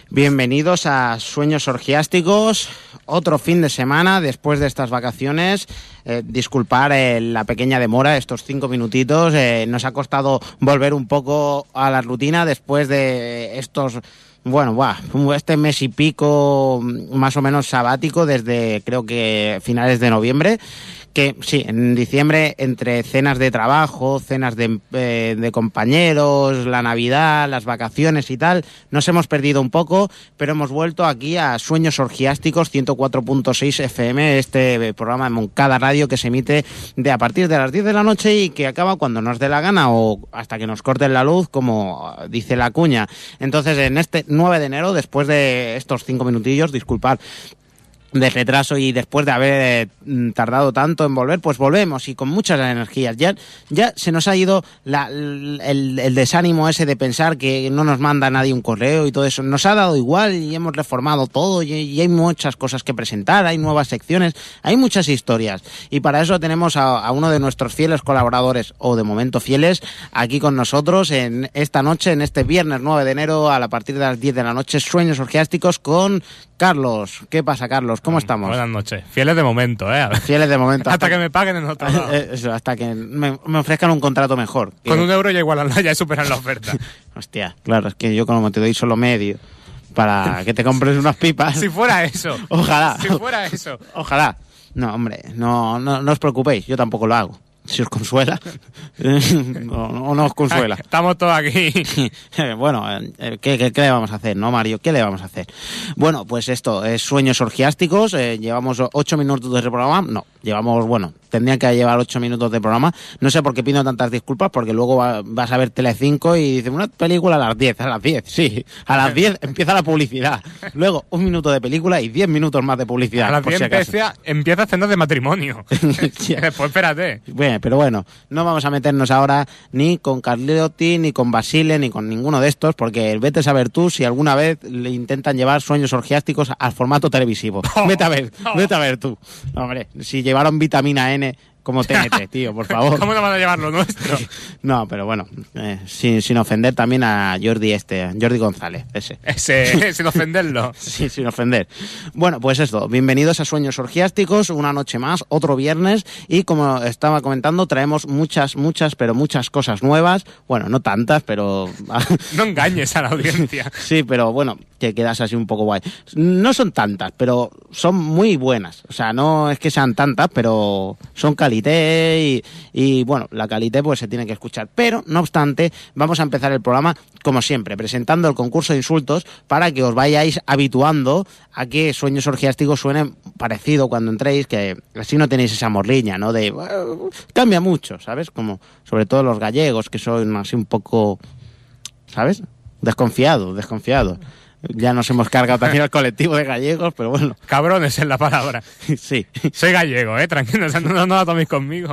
Bienvenidos a Sueños Orgiásticos, otro fin de semana después de estas vacaciones. Disculpar la pequeña demora, estos 5 minutitos. Nos ha costado volver un poco a la rutina después de estos... este mes y pico más o menos sabático desde creo que finales de noviembre, que sí, en diciembre entre cenas de trabajo, cenas de compañeros, la Navidad, las vacaciones y tal, nos hemos perdido un poco, pero hemos vuelto aquí a Sueños Orgiásticos 104.6 FM, este programa de Moncada Radio que se emite a partir de las 10 de la noche y que acaba cuando nos dé la gana o hasta que nos corten la luz, como dice la cuña. Entonces, en este 9 de enero, después de estos 5 minutillos, disculpad de retraso y después de haber tardado tanto en volver, pues volvemos y con muchas energías. Ya se nos ha ido el desánimo ese de pensar que no nos manda nadie un correo y todo eso. Nos ha dado igual y hemos reformado todo y hay muchas cosas que presentar, hay nuevas secciones, hay muchas historias. Y para eso tenemos a uno de nuestros fieles colaboradores, o de momento fieles, aquí con nosotros en esta noche, en este viernes 9 de enero, a partir de las 10 de la noche, Sueños Orgiásticos con Carlos. ¿Qué pasa, Carlos? ¿Cómo estamos? Buenas noches. Fieles de momento, Fieles de momento. Hasta que me paguen en otro lado. Eso, hasta que me ofrezcan un contrato mejor. Con €1 ya superan la oferta. Hostia, claro, es que yo como te doy solo medio para que te compres unas pipas. Si fuera eso. Ojalá. Si fuera eso. Ojalá. No, hombre, no os preocupéis, yo tampoco lo hago. Si os consuela o no os consuela. Estamos todos aquí. Bueno, ¿qué le vamos a hacer, no, Mario? ¿Qué le vamos a hacer? Bueno, pues esto es Sueños Orgiásticos. Llevamos 8 minutos de programa. No, tendrían que llevar 8 minutos de programa. No sé por qué pido tantas disculpas, porque luego vas a ver Telecinco y dices, una película a las 10, sí. A las 10 empieza la publicidad. Luego 1 minuto de película y 10 minutos más de publicidad. A las 10 empieza cenas de matrimonio. Después espérate. Pero bueno, no vamos a meternos ahora ni con Carliotti, ni con Basile, ni con ninguno de estos, porque vete a saber tú si alguna vez le intentan llevar Sueños Orgiásticos al formato televisivo. Vete a ver tú. Hombre, si llevaron Vitamina N como TNT, tío, por favor. ¿Cómo no van a llevar lo nuestro? No, pero bueno, sin ofender también a Jordi González, ese, sin ofenderlo. Sí, sin ofender. Bueno, pues esto, bienvenidos a Sueños Orgiásticos, una noche más, otro viernes, y como estaba comentando, traemos muchas cosas nuevas, bueno, no tantas, pero... No engañes a la audiencia. Sí, pero bueno, que quedas así un poco guay. No son tantas, pero son muy buenas, o sea, no es que sean tantas, pero son calité y bueno, la calité pues se tiene que escuchar. Pero, no obstante, vamos a empezar el programa, como siempre, presentando el concurso de insultos para que os vayáis habituando a que Sueños Orgiásticos suenen parecido cuando entréis, que así no tenéis esa morriña, ¿no? De... cambia mucho, ¿sabes? Como, sobre todo los gallegos, que son así un poco, ¿sabes? Desconfiados. Ya nos hemos cargado también al colectivo de gallegos, pero bueno. Cabrones es la palabra. Sí. Soy gallego, tranquilo, no la toméis conmigo.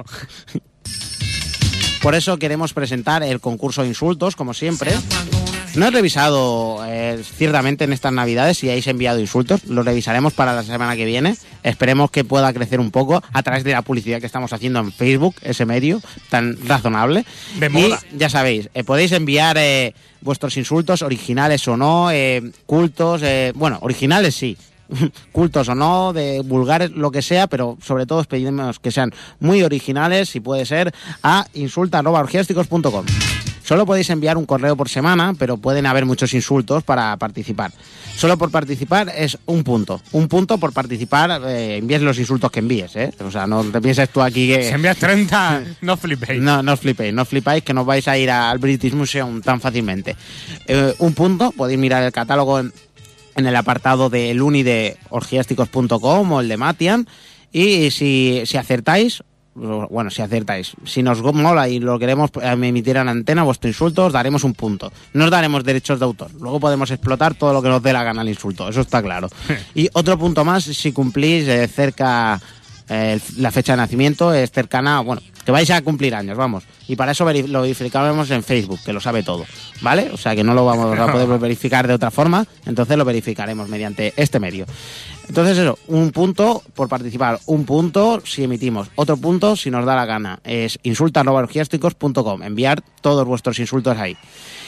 Por eso queremos presentar el concurso de insultos, como siempre. No he revisado ciertamente en estas navidades si habéis enviado insultos. Lo revisaremos para la semana que viene. Esperemos que pueda crecer un poco a través de la publicidad que estamos haciendo en Facebook, ese medio tan razonable. De moda. Y ya sabéis, podéis enviar vuestros insultos, originales o no, cultos, originales sí. Cultos o no, de vulgares, lo que sea, pero sobre todo os pedimos que sean muy originales, si puede ser, a insulta@orgiásticos.com. Solo podéis enviar un correo por semana, pero pueden haber muchos insultos para participar. Solo por participar es un punto. Un punto por participar, envíes los insultos que envíes, ¿eh? O sea, no te pienses tú aquí que... Si envías 30, no flipéis. No os flipéis, que no vais a ir al British Museum tan fácilmente. Un punto, podéis mirar el catálogo en el apartado del uni de orgiásticos.com o el de Matian, y si acertáis, si nos mola y lo queremos emitir en antena, vuestro insulto, os daremos un punto. No os daremos derechos de autor. Luego podemos explotar todo lo que nos dé la gana al insulto, eso está claro. Y otro punto más, si cumplís cerca la fecha de nacimiento, es cercana, que vais a cumplir años, vamos. Y para eso lo verificaremos en Facebook, que lo sabe todo, ¿vale? O sea, que no lo vamos a poder verificar de otra forma, entonces lo verificaremos mediante este medio. Entonces eso, un punto por participar, un punto si emitimos, otro punto si nos da la gana. Es insulta@orgiásticos.com, enviar todos vuestros insultos ahí.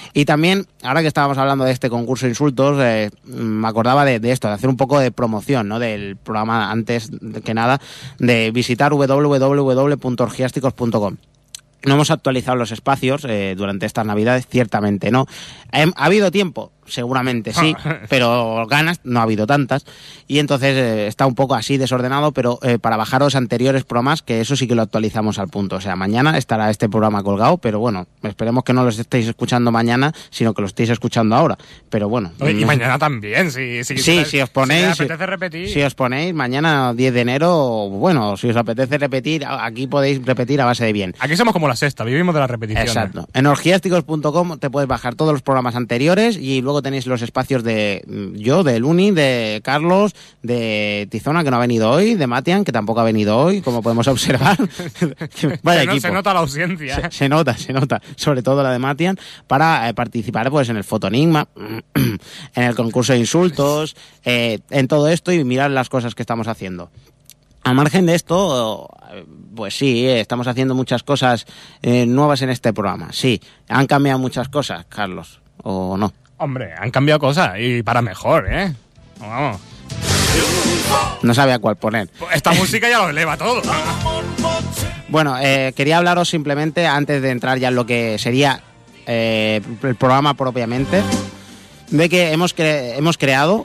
Y también, ahora que estábamos hablando de este concurso de insultos, me acordaba de esto, de hacer un poco de promoción, ¿no? Del programa, antes que nada, de visitar www.orgiásticos.com. No hemos actualizado los espacios durante estas Navidades, ciertamente no. ¿Ha habido tiempo? Seguramente sí, pero ganas no ha habido tantas. Y entonces está un poco así desordenado, pero para bajaros anteriores programas, que eso sí que lo actualizamos al punto. O sea, mañana estará este programa colgado, pero bueno, esperemos que no los estéis escuchando mañana, sino que lo estéis escuchando ahora. Pero bueno. Y mañana también, si os ponéis. Si os apetece repetir. Si os ponéis mañana 10 de enero, bueno, si os apetece repetir, aquí podéis repetir a base de bien. Aquí somos como la sexta, vivimos de la repetición. Exacto. En orgiásticos.com te puedes bajar todos los programas anteriores y luego tenéis los espacios de yo, de Luni, de Carlos, de Tizona, que no ha venido hoy, de Matian, que tampoco ha venido hoy, como podemos observar. Vaya equipo. Se nota la ausencia. Se nota, sobre todo la de Matian, para participar pues en el Fotonigma, en el concurso de insultos, en todo esto y mirar las cosas que estamos haciendo. Al margen de esto, pues sí, estamos haciendo muchas cosas nuevas en este programa. Sí, han cambiado muchas cosas, Carlos, ¿o no? Hombre, han cambiado cosas y para mejor, ¿eh? Vamos. No sabía cuál poner. Esta música ya lo eleva todo. Bueno, quería hablaros simplemente, antes de entrar ya en lo que sería el programa propiamente, de que he creado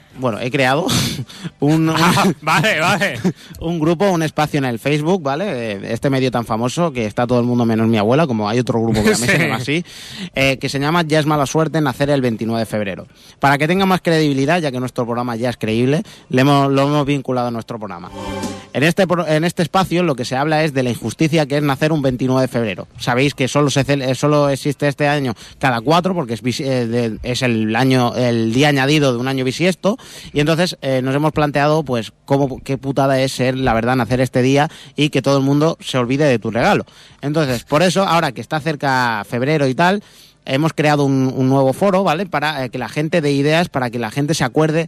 Vale. un grupo, un espacio en el Facebook, ¿vale? Este medio tan famoso que está todo el mundo menos mi abuela, como hay otro grupo que también se llama así, que se llama Ya es mala suerte nacer el 29 de febrero. Para que tenga más credibilidad, ya que nuestro programa ya es creíble, lo hemos vinculado a nuestro programa. En este espacio lo que se habla es de la injusticia que es nacer un 29 de febrero. Sabéis que solo existe este año cada 4, porque es el día añadido de un año bisiesto, y entonces nos hemos planteado pues qué putada es ser, la verdad, nacer este día y que todo el mundo se olvide de tu regalo. Entonces, por eso, ahora que está cerca febrero y tal, hemos creado un nuevo foro, ¿vale? Para que la gente dé ideas, para que la gente se acuerde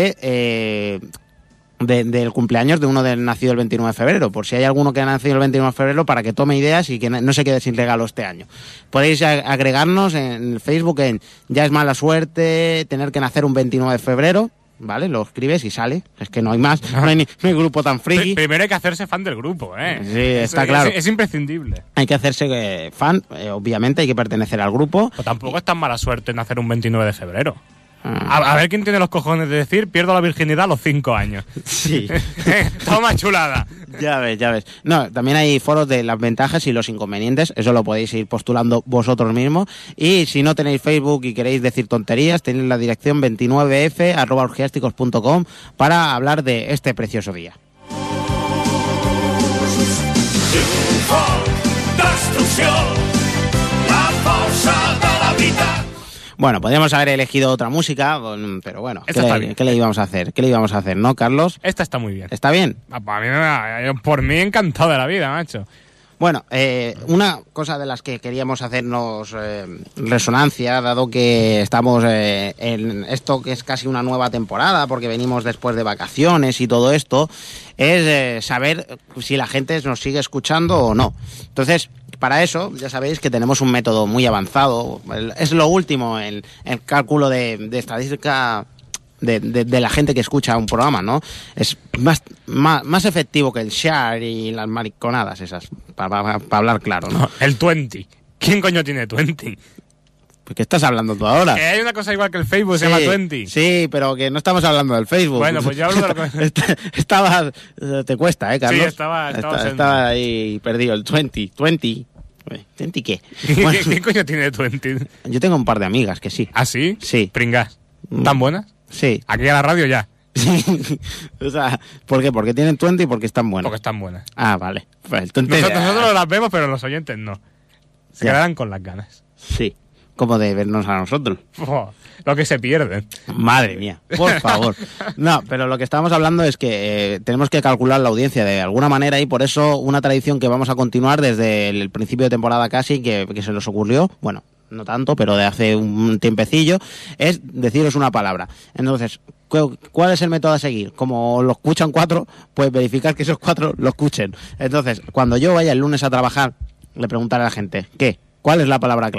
del cumpleaños de uno nacido el 29 de febrero, por si hay alguno que ha nacido el 29 de febrero, para que tome ideas y que no se quede sin regalo este año. Podéis agregarnos en el Facebook en Ya es mala suerte tener que nacer un 29 de febrero, ¿vale? Lo escribes y sale, es que no hay más, no hay grupo tan friki. Primero hay que hacerse fan del grupo, ¿eh? Sí, está claro. Es imprescindible. Hay que hacerse fan, obviamente hay que pertenecer al grupo. Pero tampoco es tan mala suerte nacer un 29 de febrero. A ver quién tiene los cojones de decir pierdo la virginidad a los 5 años. Sí. Toma chulada. Ya ves. No, también hay foros de las ventajas y los inconvenientes. Eso lo podéis ir postulando vosotros mismos. Y si no tenéis Facebook y queréis decir tonterías, tenéis la dirección 29f@orgiásticos.com para hablar de este precioso día. Bueno, podríamos haber elegido otra música, pero bueno, ¿qué le íbamos a hacer? ¿Qué le íbamos a hacer, no, Carlos? Esta está muy bien. ¿Está bien? Por mí encantado de la vida, macho. Bueno, una cosa de las que queríamos hacernos resonancia, dado que estamos en esto que es casi una nueva temporada, porque venimos después de vacaciones y todo esto, es saber si la gente nos sigue escuchando o no. Entonces, para eso, ya sabéis que tenemos un método muy avanzado, es lo último en el cálculo de estadística de la gente que escucha un programa, ¿no? Es más efectivo que el share y las mariconadas esas, para hablar claro, ¿no? El 20. ¿Quién coño tiene 20? ¿Qué estás hablando tú ahora? Que hay una cosa igual que el Facebook, se llama 20. Sí, pero que no estamos hablando del Facebook. Bueno, pues yo hablo de lo que... Te cuesta, Carlos? Sí, estaba ahí perdido, el 20. ¿20 qué? Bueno, ¿Quién coño tiene 20? Yo tengo un par de amigas que sí. ¿Ah, sí? Sí. ¿Pringas? ¿Tan buenas? Sí. Aquí a la radio ya. O sea, ¿por qué? ¿Porque tienen 20 y porque están buenas? Porque están buenas. Ah, vale. Pues, nosotros las vemos, pero los oyentes no. Se quedarán con las ganas. Sí. Como de vernos a nosotros. Lo que se pierde. Madre mía, por favor. No, pero lo que estamos hablando es que tenemos que calcular la audiencia de alguna manera y por eso una tradición que vamos a continuar desde el principio de temporada casi, que se nos ocurrió, bueno, no tanto, pero de hace un tiempecillo, es deciros una palabra. Entonces, ¿cuál es el método a seguir? Como lo escuchan 4, pues verificar que esos 4 lo escuchen. Entonces, cuando yo vaya el lunes a trabajar, le preguntaré a la gente, ¿qué? ¿Cuál es la palabra clave?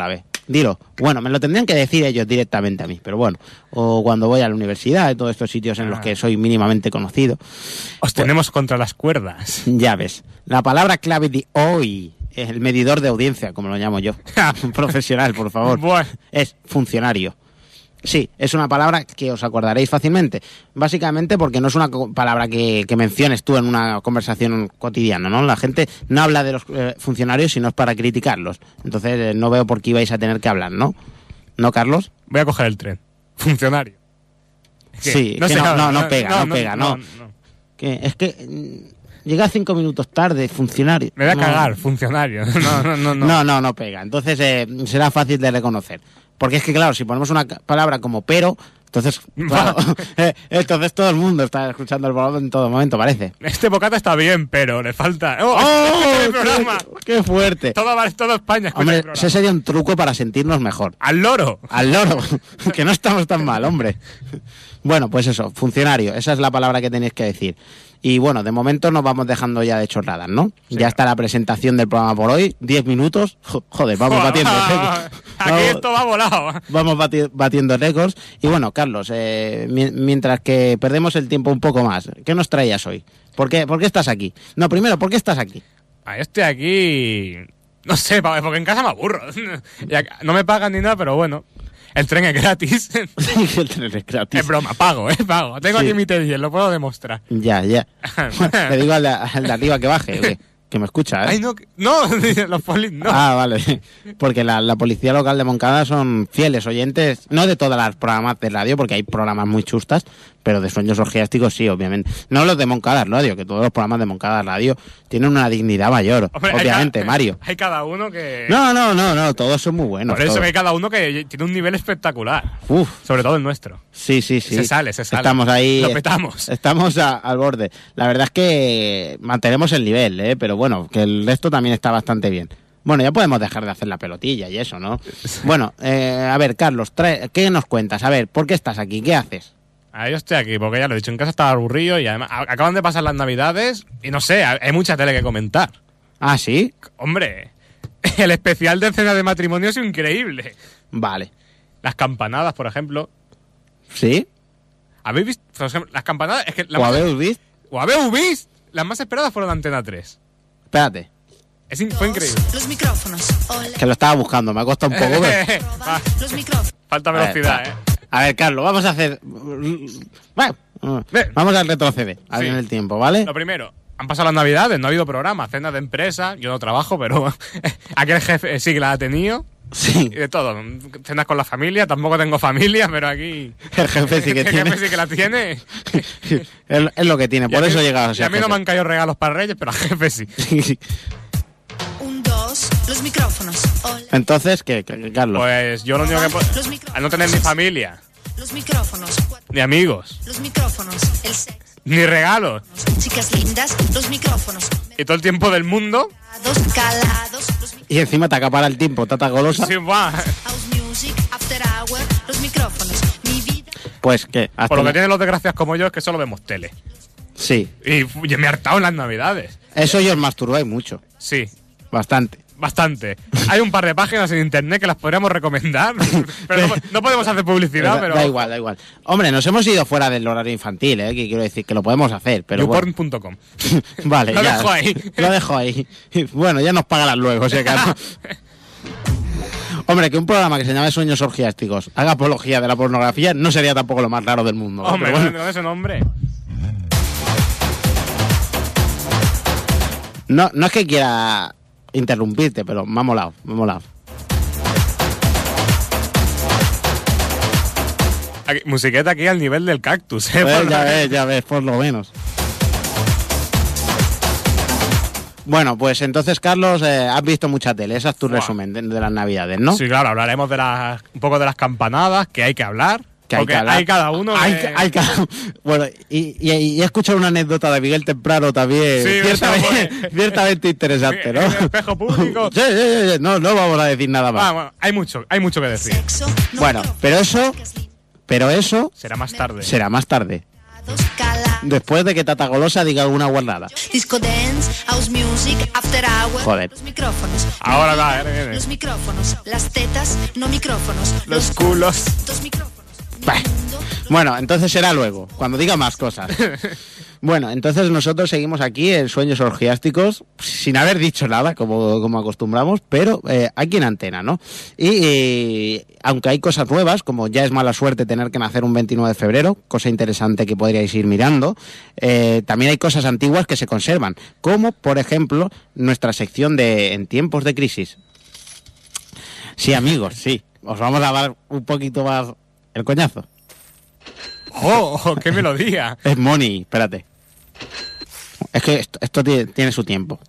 Dilo. Bueno, me lo tendrían que decir ellos directamente a mí, pero bueno. O cuando voy a la universidad, y todos estos sitios en los que soy mínimamente conocido. Os tenemos contra las cuerdas. Ya ves. La palabra clave de hoy es el medidor de audiencia, como lo llamo yo. Profesional, por favor. Bueno. Es funcionario. Sí, es una palabra que os acordaréis fácilmente. Básicamente porque no es una palabra que menciones tú en una conversación cotidiana, ¿no? La gente no habla de los funcionarios si no es para criticarlos. Entonces no veo por qué ibais a tener que hablar, ¿no? ¿No, Carlos? Voy a coger el tren. Funcionario. Sí, no pega. Que es que llega 5 minutos tarde, funcionario. Me voy a cagar, funcionario. No pega. Entonces será fácil de reconocer. Porque es que, claro, si ponemos una palabra como pero, entonces, claro, entonces todo el mundo está escuchando el programa en todo momento, parece. Este bocata está bien, pero le falta... ¡Oh! el programa! ¡Qué fuerte! Todo España escucha. Hombre, ese sería un truco para sentirnos mejor. ¡Al loro! ¡Al loro! Que no estamos tan mal, hombre. Bueno, pues eso, funcionario. Esa es la palabra que tenéis que decir. Y bueno, de momento nos vamos dejando ya de chorradas, ¿no? Sí, ya está la presentación del programa por hoy. 10 minutos. Joder, vamos batiendo récords. Aquí esto va volado. Vamos batiendo récords. Y bueno, Carlos, mientras que perdemos el tiempo un poco más, ¿qué nos traías hoy? ¿Por qué estás aquí? No, primero, ¿por qué estás aquí? Yo estoy aquí... No sé, porque en casa me aburro. No me pagan ni nada, pero bueno. El tren es gratis. El tren es gratis. Es broma, pago. Tengo aquí mi T10, lo puedo demostrar. Ya. Le digo al de arriba que baje, que me escucha, ¿eh? Ay, no, los polis no. Ah, vale. Porque la policía local de Moncada son fieles oyentes, no de todas las programas de radio, porque hay programas muy chustas, pero de Sueños Orgiásticos sí, obviamente. No los de Moncada Radio, que todos los programas de Moncada Radio tienen una dignidad mayor, hombre, obviamente, Mario. Hay cada uno que... No, todos son muy buenos. Por eso todos. que hay cada uno que tiene un nivel espectacular. Uf. Sobre todo el nuestro. Sí. Se sale. Estamos ahí. Lo petamos. Estamos al borde. La verdad es que mantenemos el nivel, pero bueno, que el resto también está bastante bien. Bueno, ya podemos dejar de hacer la pelotilla y eso, ¿no? Bueno, a ver, Carlos, ¿qué nos cuentas? A ver, ¿por qué estás aquí? ¿Qué haces? Yo estoy aquí porque ya lo he dicho, en casa estaba aburrido y además acaban de pasar las Navidades y no sé, hay mucha tele que comentar. ¿Ah, sí? Hombre, el especial de cena de matrimonio es increíble. Vale. Las campanadas, por ejemplo. ¿Sí? ¿Habéis visto? Por ejemplo, las campanadas... Es que ¿Habéis visto? ¿O habéis visto? Las más esperadas fueron Antena 3. Espérate. Fue increíble. Los micrófonos. Que lo estaba buscando, me ha costado un poco. Los micrófonos. Falta velocidad, A ver, Carlos, vamos a hacer... Bueno, vamos a retroceder en el tiempo, ¿vale? Lo primero, han pasado las Navidades, no ha habido programa, cenas de empresa, yo no trabajo, pero aquel jefe sí que la ha tenido. Sí. Y de todo, cenas con la familia, tampoco tengo familia, pero aquí... El jefe sí que tiene. El jefe sí que la tiene. Es lo que tiene, por eso he llegado a ser jefe. Y a mí no me han caído regalos para Reyes, pero al jefe sí. Los micrófonos. Entonces, ¿qué, Carlos? Pues yo lo único que puedo... Al no tener ni familia. Los micrófonos. Ni amigos. Los micrófonos. El sexo. Ni regalos. Chicas lindas. Los micrófonos. Y todo el tiempo del mundo. Calados. Y encima te acapara el tiempo, tata golosa. Sí, va. House music, after hour. Los micrófonos. Mi vida. Pues que... Por lo que tienen los desgraciados como yo es que solo vemos tele. Sí. Y yo me he hartado en las Navidades. Eso yo os masturbáis mucho. Sí. Bastante. Hay un par de páginas en internet que las podríamos recomendar, pero no podemos hacer publicidad, pero... Da igual. Hombre, nos hemos ido fuera del horario infantil, que quiero decir que lo podemos hacer, pero YouPorn.com. Vale, lo dejo ahí. Lo dejo ahí. Bueno, ya nos pagarán luego, si acaso. Hombre, que un programa que se llame Sueños Orgiásticos haga apología de la pornografía no sería tampoco lo más raro del mundo. Hombre, bueno. Con ese nombre... No es que quiera interrumpirte, pero me ha molado. Aquí, musiqueta aquí al nivel del Cactus, Ya ves, por lo menos. Bueno, pues entonces, Carlos, has visto mucha tele. Ese es tu resumen de las Navidades, ¿no? Sí, claro, hablaremos un poco de las campanadas, que hay que hablar. Hay cada uno. Bueno, y he escuchado una anécdota de Miguel Temprano también. Sí, ciertamente interesante, ¿no? En el espejo público. Sí. No vamos a decir nada más. Bueno, hay mucho que decir. Bueno, pero eso será más tarde. Será más tarde. Después de que Tata Golosa diga alguna guardada. Disco dance, house music, after hour. Joder. Los micrófonos. Ahora va, viene. Los micrófonos. Las tetas, no micrófonos. Los culos. Dos micrófonos. Bah. Bueno, entonces será luego, cuando diga más cosas. Bueno, entonces nosotros seguimos aquí en Sueños Orgiásticos, sin haber dicho nada, como acostumbramos, pero aquí en antena, ¿no? Y aunque hay cosas nuevas, como ya es mala suerte tener que nacer un 29 de febrero, cosa interesante que podríais ir mirando, también hay cosas antiguas que se conservan, como, por ejemplo, nuestra sección de En tiempos de crisis. Sí, amigos, sí. Os vamos a dar un poquito más el coñazo. ¡Oh, qué melodía! Es Money, espérate. Es que esto tiene su tiempo.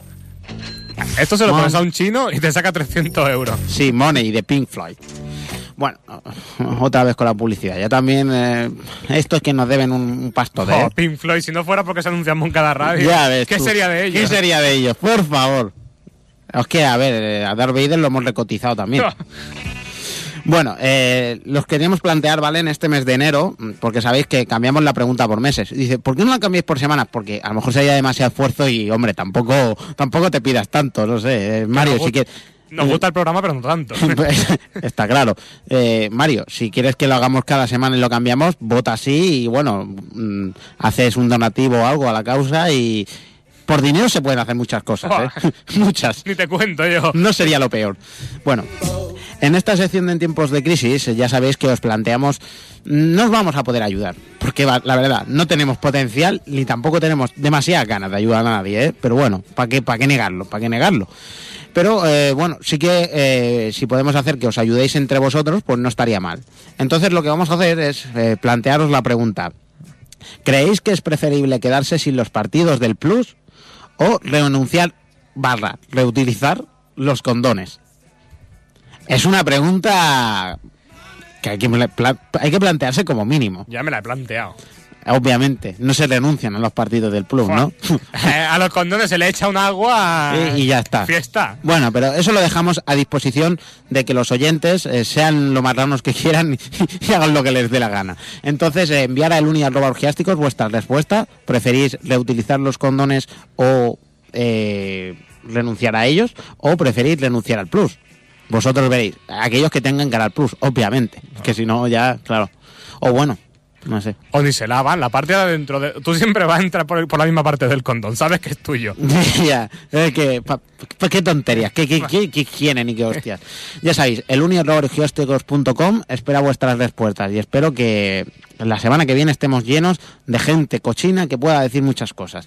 Esto se lo pones a un chino y te saca 300 euros. Sí, Money, de Pink Floyd. Bueno, otra vez con la publicidad. Ya también, esto es que nos deben un pasto de... Pink Floyd, si no fuera porque se anunciamos en cada radio. Ya ves ¿Qué tú. sería de ellos? ¿Qué sería de ellos? Por favor. Es que, a ver, a Darth Vader lo hemos recotizado también. Bueno, los queríamos plantear, ¿vale? En este mes de enero, porque sabéis que cambiamos la pregunta por meses. Dice, ¿por qué no la cambiáis por semanas? Porque a lo mejor sería demasiado esfuerzo y, hombre, tampoco te pidas tanto, no sé. Mario, si quieres... Nos gusta el programa, pero no tanto. Está claro. Mario, si quieres que lo hagamos cada semana y lo cambiamos, vota sí y, bueno, haces un donativo o algo a la causa y... Por dinero se pueden hacer muchas cosas, ¿eh? Muchas. Ni te cuento yo. No sería lo peor. Bueno, en esta sección de En tiempos de crisis ya sabéis que os planteamos, no os vamos a poder ayudar, porque la verdad, no tenemos potencial ni tampoco tenemos demasiadas ganas de ayudar a nadie, ¿eh? Pero bueno, ¿para qué negarlo? ¿Para qué negarlo? Pero bueno, sí que si podemos hacer que os ayudéis entre vosotros, pues no estaría mal. Entonces lo que vamos a hacer es plantearos la pregunta. ¿Creéis que es preferible quedarse sin los partidos del Plus o reutilizar los condones? Es una pregunta que hay que plantearse como mínimo. Ya me la he planteado. Obviamente, no se renuncian a los partidos del Plus, ¿no? A los condones se le echa un agua y ya está. Fiesta. Bueno, pero eso lo dejamos a disposición de que los oyentes sean lo marranos que quieran y hagan lo que les dé la gana. Entonces, enviar a eluni@orgiásticos vuestra respuesta. ¿Preferís reutilizar los condones o renunciar a ellos? ¿O preferís renunciar al Plus? Vosotros veréis. Aquellos que tengan Canal Plus, obviamente. Que si no, ya, claro. O bueno... No sé. O ni se lavan, la parte de adentro. Tú siempre vas a entrar por la misma parte del condón, sabes que es tuyo. Ya, qué tonterías, qué quieren y qué hostias. Ya sabéis, eluni@orgiásticos.com espera vuestras respuestas y espero que la semana que viene estemos llenos de gente cochina que pueda decir muchas cosas.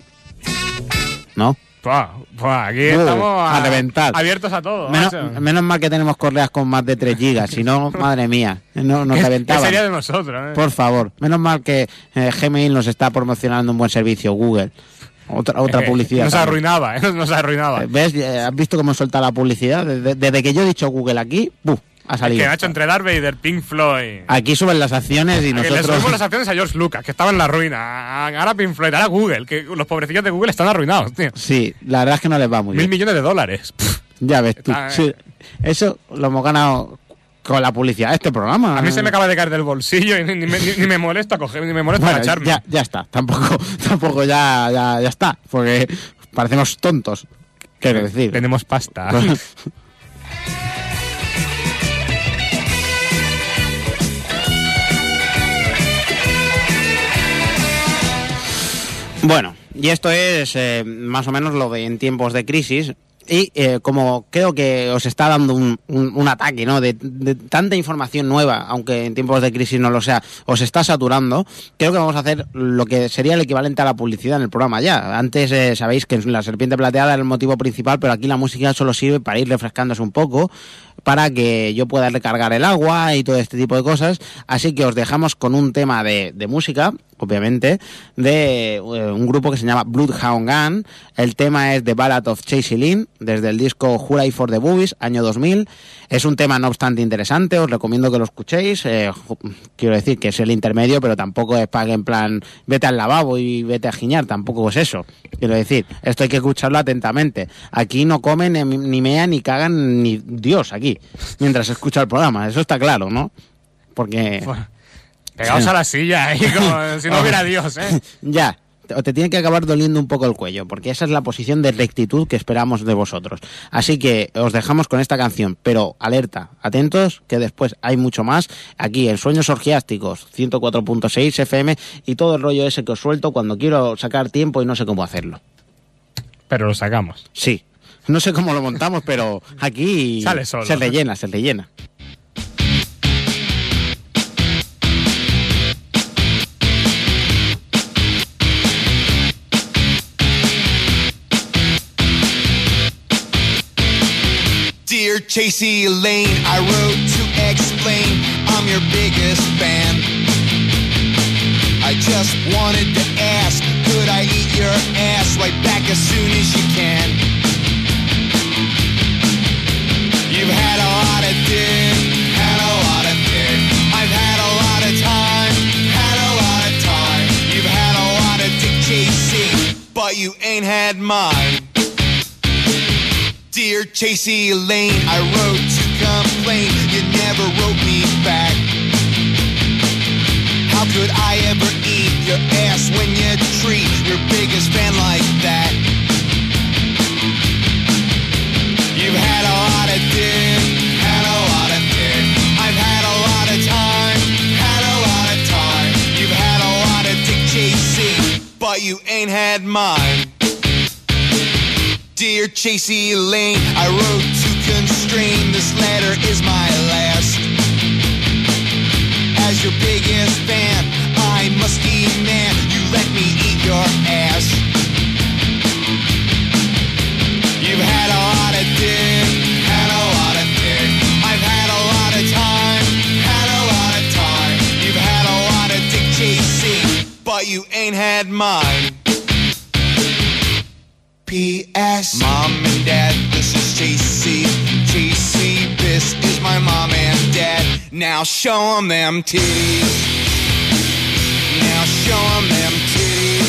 ¿No? Aquí estamos a reventar. Abiertos a todo. Menos mal que tenemos correas con más de 3 gigas, si no, madre mía, nos reventaban. ¿Qué sería de nosotros? Por favor, menos mal que Gmail nos está promocionando un buen servicio, Google. Otra publicidad. Nos arruinaba, nos arruinaba. ¿Ves? ¿Has visto cómo suelta la publicidad? Desde que yo he dicho Google aquí, ha salido. Es que, Nacho, entre Darth Vader, Pink Floyd... Aquí suben las acciones y nosotros... Le subimos las acciones a George Lucas, que estaba en la ruina. Ahora Pink Floyd, ahora Google, que los pobrecillos de Google están arruinados, tío. Sí, la verdad es que no les va muy bien. $1.000 millones. Ya ves tú. Sí, eso lo hemos ganado con la publicidad de este programa. A mí se me acaba de caer del bolsillo y ni me molesto a coger, ni me molesto a echarme. Ya está, tampoco ya está, porque parecemos tontos. Quiero decir. Tenemos pasta. Bueno, y esto es más o menos lo de En tiempos de crisis. Y como creo que os está dando un ataque, ¿no? De tanta información nueva, aunque en tiempos de crisis no lo sea, os está saturando, creo que vamos a hacer lo que sería el equivalente a la publicidad en el programa ya. Antes sabéis que La Serpiente Plateada era el motivo principal, pero aquí la música solo sirve para ir refrescándose un poco, para que yo pueda recargar el agua y todo este tipo de cosas. Así que os dejamos con un tema de música, obviamente, de un grupo que se llama Bloodhound Gang. El tema es The Ballad of Chasey Lynn, desde el disco Hooray for the Boobies, año 2000. Es un tema no obstante interesante, os recomiendo que lo escuchéis. Quiero decir que es el intermedio, pero tampoco es para que en plan vete al lavabo y vete a giñar, tampoco es eso. Quiero decir, esto hay que escucharlo atentamente. Aquí no comen, ni mean, ni cagan, ni Dios aquí, mientras se escucha el programa. Eso está claro, ¿no? Porque... Pegados a la silla ahí, como si no hubiera Dios, ¿eh? Ya, o te tiene que acabar doliendo un poco el cuello, porque esa es la posición de rectitud que esperamos de vosotros. Así que os dejamos con esta canción, pero alerta, atentos, que después hay mucho más aquí en Sueños Orgiásticos, 104.6 FM y todo el rollo ese que os suelto cuando quiero sacar tiempo y no sé cómo hacerlo. Pero lo sacamos. Sí, no sé cómo lo montamos, pero aquí sale solo. Se rellena. Dear Chasey Lane, I wrote to explain I'm your biggest fan. I just wanted to ask, could I eat your ass right back as soon as you can? You've had a lot of dick, had a lot of dick. I've had a lot of time, had a lot of time. You've had a lot of dick chasing, but you ain't had mine. Dear Chasey Lane, I wrote to complain, you never wrote me back. How could I ever eat your ass when you treat your biggest fan like that? You've had a lot of dick, had a lot of dick. I've had a lot of time, had a lot of time. You've had a lot of dick chasing, but you ain't had mine. Dear Chasey Lane, I wrote to constrain, this letter is my last. As your biggest fan, I must demand you let me eat your ass. You've had a lot of dick, had a lot of dick. I've had a lot of time, had a lot of time. You've had a lot of dick chasing, but you ain't had mine. P.S. Mom and Dad, this is Chasey. Chasey, this is my mom and dad. Now show 'em them titties. Now show 'em them titties.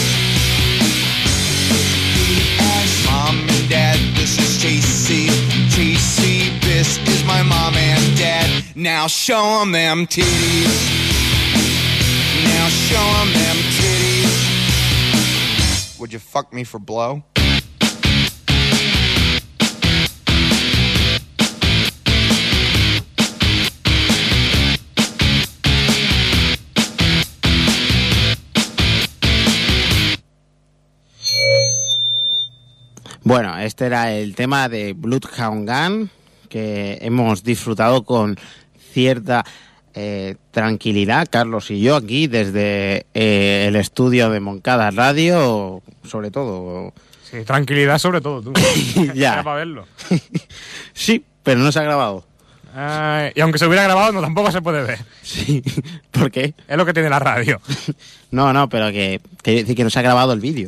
P.S. Mom and Dad, this is Chasey. Chasey, this is my mom and dad. Now show 'em them titties. Now show 'em them titties. Would you fuck me for blow? Bueno, este era el tema de Bloodhound Gang, que hemos disfrutado con cierta tranquilidad, Carlos y yo, aquí desde el estudio de Moncada Radio, sobre todo. Sí, tranquilidad sobre todo, tú. Ya. Era para verlo. Sí, pero no se ha grabado. Y aunque se hubiera grabado, no tampoco se puede ver. Sí, ¿por qué? Es lo que tiene la radio. No, pero que quiere decir que no se ha grabado el vídeo.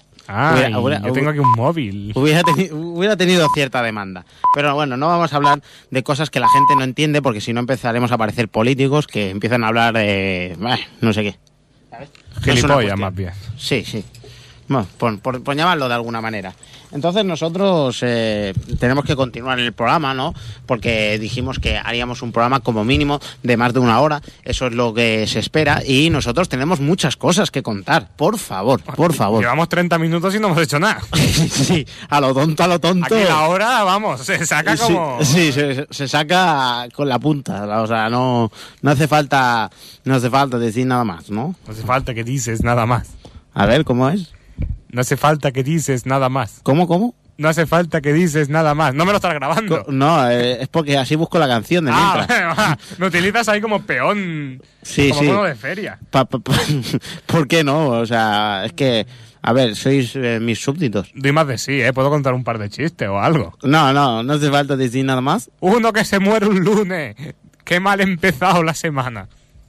Yo tengo aquí un móvil. Hubiera tenido cierta demanda. Pero bueno, no vamos a hablar de cosas que la gente no entiende, porque si no empezaremos a aparecer políticos que empiezan a hablar de... no sé qué. ¿Sabes? Gilipollas, más bien. Sí. Bueno, por llamarlo de alguna manera. Entonces nosotros tenemos que continuar el programa, ¿no? Porque dijimos que haríamos un programa como mínimo de más de 1 hora. Eso es lo que se espera. Y nosotros tenemos muchas cosas que contar. Por favor. Llevamos 30 minutos y no hemos hecho nada. Sí, a lo tonto. Aquí la hora, vamos, se saca como... Sí, se saca con la punta. O sea, no hace falta decir nada más, ¿no? No hace falta que dices nada más. A ver, ¿cómo es? No hace falta que dices nada más. ¿Cómo? No hace falta que dices nada más. No me lo estás grabando. No, es porque así busco la canción de mientras. Me utilizas ahí como peón. Sí, como mono de feria. ¿Por qué no? O sea, es que... A ver, sois mis súbditos. Doy más de sí, puedo contar un par de chistes o algo. No hace falta decir nada más. Uno que se muere un lunes. Qué mal empezado la semana.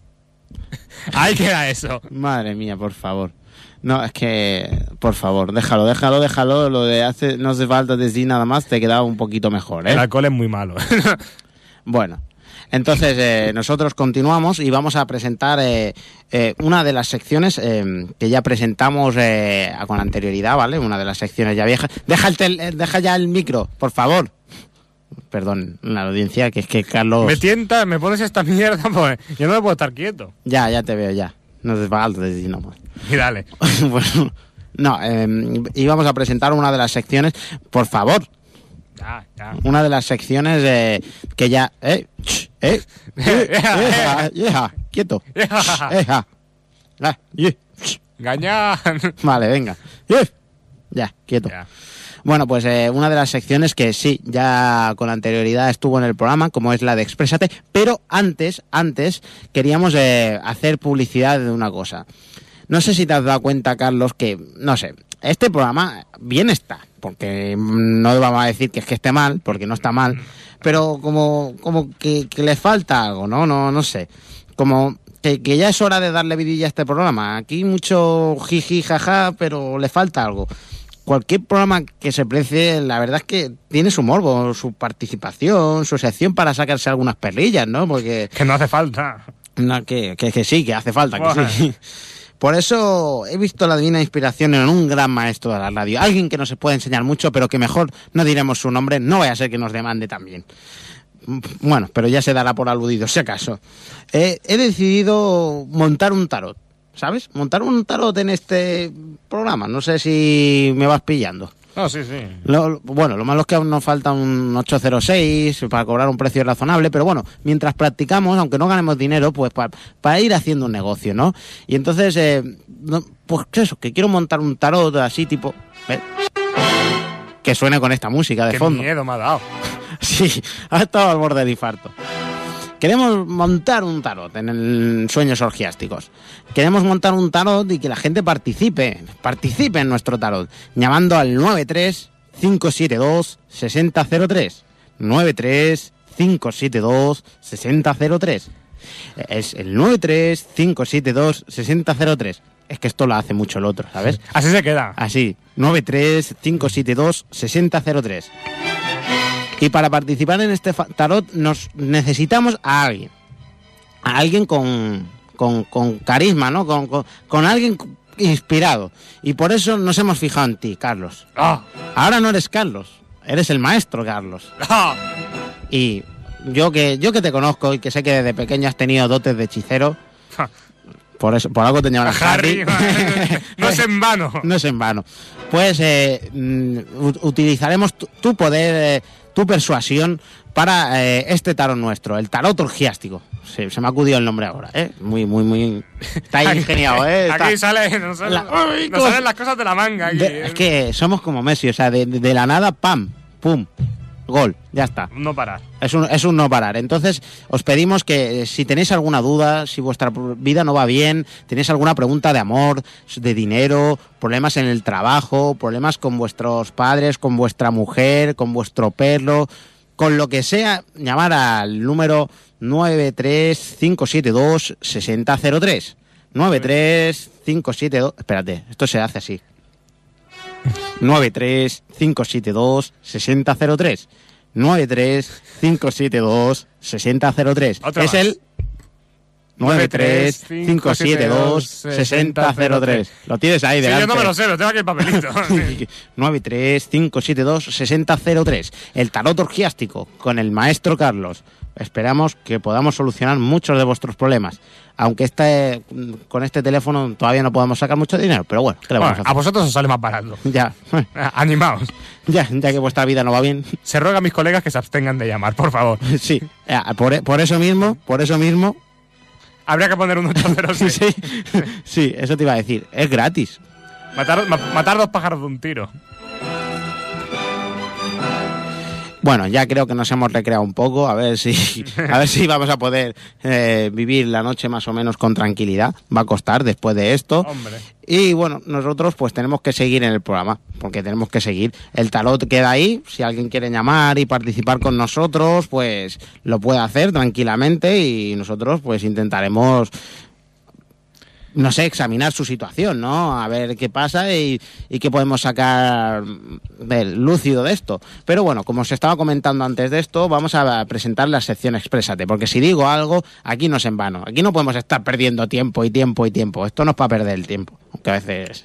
Ahí queda eso. Madre mía, por favor. No, es que, por favor, déjalo. Lo de no hace falta decir nada más, te queda un poquito mejor, ¿eh? El alcohol es muy malo. Bueno, entonces nosotros continuamos y vamos a presentar una de las secciones que ya presentamos con anterioridad, ¿vale? Una de las secciones ya viejas. Deja ya el micro, por favor. Perdón, la audiencia, que es que Carlos... Me tientas, me pones esta mierda, pues yo no me puedo estar quieto. Ya te veo, ya. No te falta decir nada más. Y dale. Bueno, no, íbamos a presentar una de las secciones, por favor. Ya. Una de las secciones que ya... quieto. Gañán. Vale, venga. Ya, quieto. Ya. Bueno, pues una de las secciones que sí, ya con anterioridad estuvo en el programa, como es la de Exprésate, pero antes queríamos hacer publicidad de una cosa. No sé si te has dado cuenta, Carlos, que, no sé, este programa bien está, porque no vamos a decir que es que esté mal, porque no está mal, pero como que le falta algo, no sé, como... Que ya es hora de darle vidilla a este programa. Aquí mucho jiji, jaja, pero le falta algo. Cualquier programa que se precie, la verdad es que tiene su morbo, su participación, su sección para sacarse algunas perrillas, ¿no? Porque... Que no hace falta. No, que sí, que hace falta, que sí. Por eso he visto la divina inspiración en un gran maestro de la radio. Alguien que no se puede enseñar mucho, pero que mejor no diremos su nombre, no vaya a ser que nos demande también. Bueno, pero ya se dará por aludido, si acaso. He decidido montar un tarot, ¿sabes? Montar un tarot en este programa. No sé si me vas pillando. No, sí. Lo malo es que aún nos falta un 806 para cobrar un precio razonable, pero bueno, mientras practicamos, aunque no ganemos dinero, pues para ir haciendo un negocio, ¿no? Y entonces, pues eso, que quiero montar un tarot así tipo... que suene con esta música de fondo. Qué miedo me ha dado. Sí, ha estado al borde del infarto. Queremos montar un tarot en el Sueños Orgiásticos. Queremos montar un tarot y que la gente participe en nuestro tarot, llamando al 93-572-6003. 93-572-6003. Es el 93-572-6003. Es que esto lo hace mucho el otro, ¿sabes? Así se queda. Así, 93-572-6003. Y para participar en este tarot necesitamos a alguien. A alguien con carisma, ¿no? Con alguien inspirado. Y por eso nos hemos fijado en ti, Carlos. ¡Ah! Ahora no eres Carlos, eres el maestro Carlos. ¡Ah! Y yo que te conozco y que sé que desde pequeño has tenido dotes de hechicero... Por algo te llaman Harry. No es en vano. No es en vano. Pues utilizaremos tu poder, tu persuasión para este tarot nuestro, el tarot orgiástico. Sí, se me ha acudido el nombre ahora, ¿eh? Muy... Está ahí ingeniado, ¿eh? Aquí nos salen las cosas de la manga. Aquí, es que somos como Messi, o sea, de la nada, pam, pum, gol, ya está. No parar. Es un no parar. Entonces, os pedimos que si tenéis alguna duda, si vuestra vida no va bien, tenéis alguna pregunta de amor, de dinero, problemas en el trabajo, problemas con vuestros padres, con vuestra mujer, con vuestro perro, con lo que sea, llamar al número 93572-6003. 93572... Espérate, esto se hace así. 93572-6003. 93572-6003. Es el 93572-6003. Lo tienes ahí delante. Sí, yo no me lo sé, lo tengo aquí el papelito. 93572-6003. El tarot orgiástico con el maestro Carlos. Esperamos que podamos solucionar muchos de vuestros problemas. Aunque con este teléfono todavía no podamos sacar mucho dinero, pero bueno, ¿qué le vamos a hacer? A vosotros os sale más barato. Ya. Animaos. Ya que vuestra vida no va bien. Se ruega a mis colegas que se abstengan de llamar, por favor. Sí, por eso mismo. Habría que poner un 806. Sí, eso te iba a decir. Es gratis. Matar dos pájaros de un tiro. Bueno, ya creo que nos hemos recreado un poco, a ver si vamos a poder vivir la noche más o menos con tranquilidad. Va a costar después de esto. Hombre. Y bueno, nosotros pues tenemos que seguir en el programa, porque tenemos que seguir. El tarot queda ahí, si alguien quiere llamar y participar con nosotros, pues lo puede hacer tranquilamente y nosotros pues intentaremos... no sé, examinar su situación, ¿no? A ver qué pasa y qué podemos sacar lúcido de esto. Pero bueno, como os estaba comentando antes de esto, vamos a presentar la sección Exprésate, porque si digo algo, aquí no es en vano. Aquí no podemos estar perdiendo tiempo y tiempo y tiempo. Esto no es para perder el tiempo, aunque a veces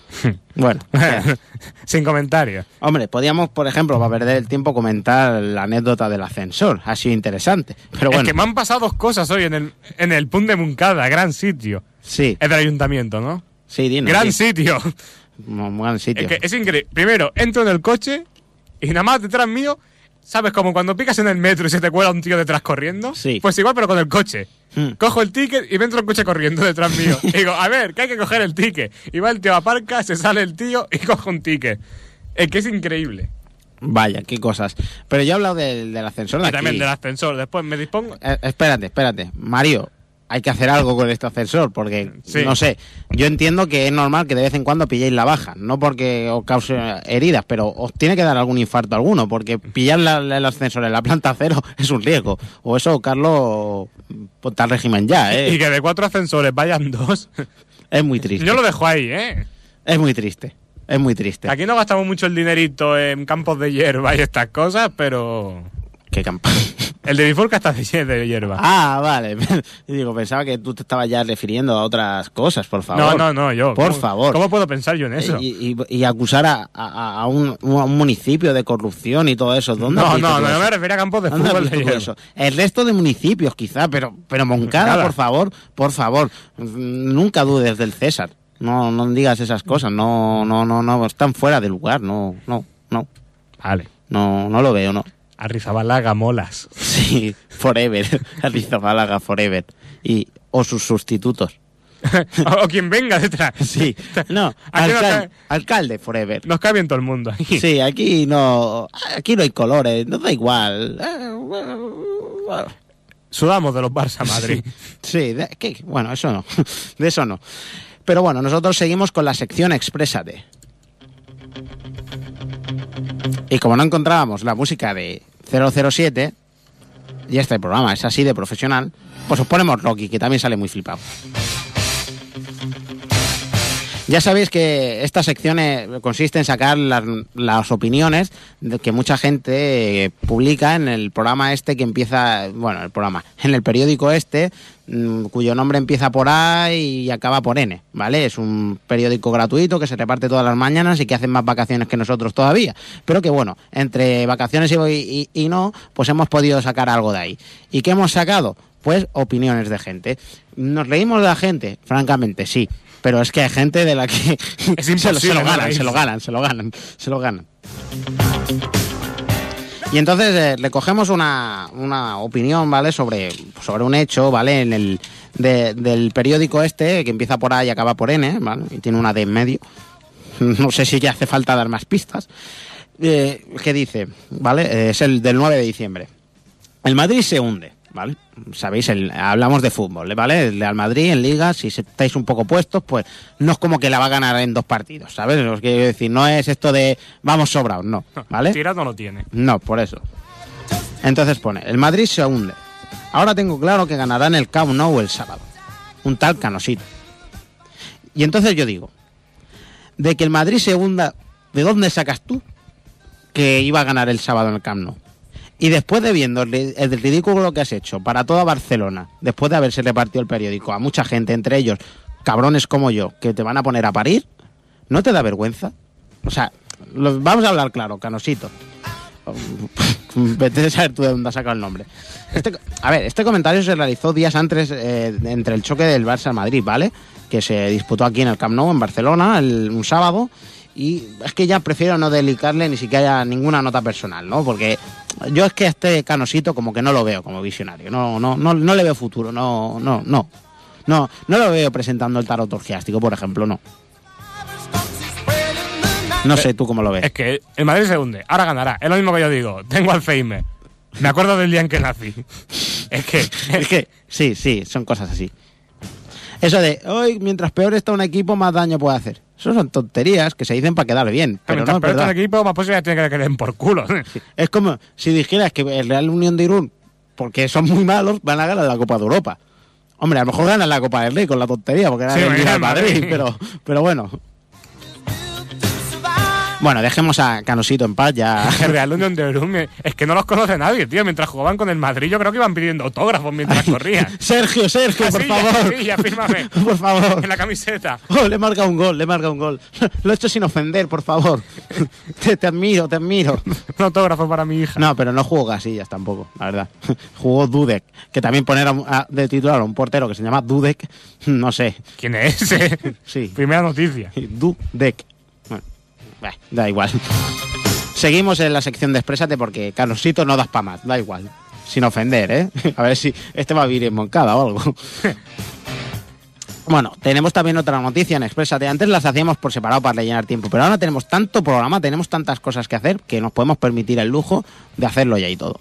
Bueno, Sin comentarios. hombre, podíamos, por ejemplo, para perder el tiempo, comentar la anécdota del ascensor. Ha sido interesante. Pero bueno, Es que me han pasado 2 cosas hoy en el Punt de Montcada, gran sitio. sí, Es del ayuntamiento, ¿no? sí, dinos. Gran sí. sitio. Un gran sitio. Es que es increíble. Primero, entro en el coche y nada más detrás mío, ¿sabes? Como cuando picas en el metro y se te cuela un tío detrás corriendo. Sí. Pues igual, pero con el coche. Hmm. Cojo el ticket y me entro el coche corriendo detrás mío. Y digo, a ver, que hay que coger el ticket. Y va el tío, aparca, se sale el tío y coge un ticket. Es que es increíble. Vaya, qué cosas. Pero yo he hablado del ascensor de Y aquí. también del ascensor. Después me dispongo. Espérate. Mario, hay que hacer algo con este ascensor, porque, Sí. no sé, yo entiendo que es normal que de vez en cuando pilléis la baja, no porque os cause heridas, pero os tiene que dar algún infarto alguno, porque pillar el ascensor en la planta cero es un riesgo. O eso, Carlos, ponte al régimen ya, Y que de 4 ascensores vayan 2. Es muy triste. Yo lo dejo ahí, ¿eh? Es muy triste. Es muy triste. Aquí no gastamos mucho el dinerito en campos de hierba y estas cosas, pero... Qué campa. El de Bifurca está de hierba. Ah, vale. Y digo, pensaba que tú te estabas ya refiriendo a otras cosas, por favor. No, yo. Por ¿cómo- favor. ¿Cómo puedo pensar yo en eso? Y acusar a un municipio de corrupción y todo eso. ¿Dónde has No, visto no, tú no, yo eso? me refería a campos de ¿Dónde has fútbol visto de tú hierba. eso? El resto de municipios quizá, pero Moncada, Moncada. por favor, nunca dudes del César. No digas esas cosas, no, están fuera de lugar, no Vale. lo veo, no. Arrizabalaga molas. Sí, forever, Arrizabalaga forever. O sus sustitutos. o quien venga detrás. Sí, no, Aquí nos cae- alcalde forever. Nos cae bien todo el mundo aquí. Sí, aquí no hay colores, no da igual. Sudamos de los Barça Madrid. Sí, bueno, eso no, de eso no. Pero bueno, nosotros seguimos con la sección Exprésate. Y como no encontrábamos la música de 007, y este programa es así de profesional, pues os ponemos Rocky, que también sale muy flipado. Ya sabéis que esta sección consiste en sacar las opiniones que mucha gente publica en el programa este que empieza, bueno, en el periódico este, cuyo nombre empieza por A y acaba por N, ¿vale? Es un periódico gratuito que se reparte todas las mañanas y que hacen más vacaciones que nosotros todavía. Pero que bueno, entre vacaciones y no, pues hemos podido sacar algo de ahí. ¿Y qué hemos sacado? Pues opiniones de gente. ¿Nos reímos de la gente? Francamente, sí. Pero es que hay gente de la que Es imposible, se lo ¿no? ganan. Y entonces le cogemos una opinión, ¿vale? Sobre un hecho, ¿vale? Del periódico este, que empieza por A y acaba por N, ¿vale? Y tiene una D en medio. No sé si ya hace falta dar más pistas. ¿Qué dice? ¿Vale? Es el del 9 de diciembre. El Madrid se hunde, ¿vale? Sabéis, hablamos de fútbol, ¿vale? El Real Madrid en Liga, si estáis un poco puestos, pues no es como que la va a ganar en 2 partidos, ¿sabes? Os quiero decir, no es esto de vamos sobrados, no, ¿vale? Tirado no lo tiene. No, por eso. Entonces pone, el Madrid se hunde. Ahora tengo claro que ganará en el Camp Nou el sábado. Un tal Canosito. Y entonces yo digo, de que el Madrid se hunda, ¿de dónde sacas tú que iba a ganar el sábado en el Camp Nou? Y después de viendo el ridículo que has hecho para toda Barcelona, después de haberse repartido el periódico a mucha gente, entre ellos cabrones como yo, que te van a poner a parir, ¿no te da vergüenza? O sea, vamos a hablar claro, Canosito. Vete a saber tú de dónde has sacado el nombre. Este comentario se realizó días antes entre el choque del Barça al Madrid, ¿vale? Que se disputó aquí en el Camp Nou, en Barcelona, un sábado. Y es que ya prefiero no dedicarle ni siquiera ninguna nota personal, ¿no? Porque yo es que a este Canosito como que no lo veo como visionario. No le veo futuro, no lo veo presentando el tarot orgiástico, por ejemplo, no. No sé tú cómo lo ves. Es que el Madrid se hunde. Ahora ganará. Es lo mismo que yo digo. Tengo Alzheimer. Me acuerdo del día en que nací. Es que Sí, son cosas así. Eso de, hoy mientras peor está un equipo, más daño puede hacer. Eso son tonterías que se dicen para quedar bien, pero no es pero verdad. este equipo más posibilidades tiene que den por culo. Es como si dijeras que el Real Unión de Irún, porque son muy malos, van a ganar la Copa de Europa. Hombre, a lo mejor ganan la Copa del Rey con la tontería, porque era Sí, el mañana Real Madrid, Madrid. pero bueno. Bueno, dejemos a Canosito en paz ya. El Real Unión de Irún, es que no los conoce nadie, tío. Mientras jugaban con el Madrid, yo creo que iban pidiendo autógrafos mientras corrían. Sergio, por favor. Sí, fírmame. Por favor. En la camiseta. Oh, le marca un gol. Lo he hecho sin ofender, por favor. Te admiro. Un autógrafo para mi hija. No, pero no jugó Casillas tampoco, la verdad. Jugó Dudek, que también poner de titular a un portero que se llama Dudek, no sé. ¿Quién es ese? Sí. Primera noticia. Dudek. Bueno, da igual. Seguimos en la sección de Exprésate porque Carlosito no das pa' más, da igual. Sin ofender, ¿eh? A ver si este va a vivir en Moncada o algo. Bueno, tenemos también otra noticia en Exprésate. Antes las hacíamos por separado para rellenar tiempo, pero ahora tenemos tanto programa, tenemos tantas cosas que hacer que nos podemos permitir el lujo de hacerlo ya y todo.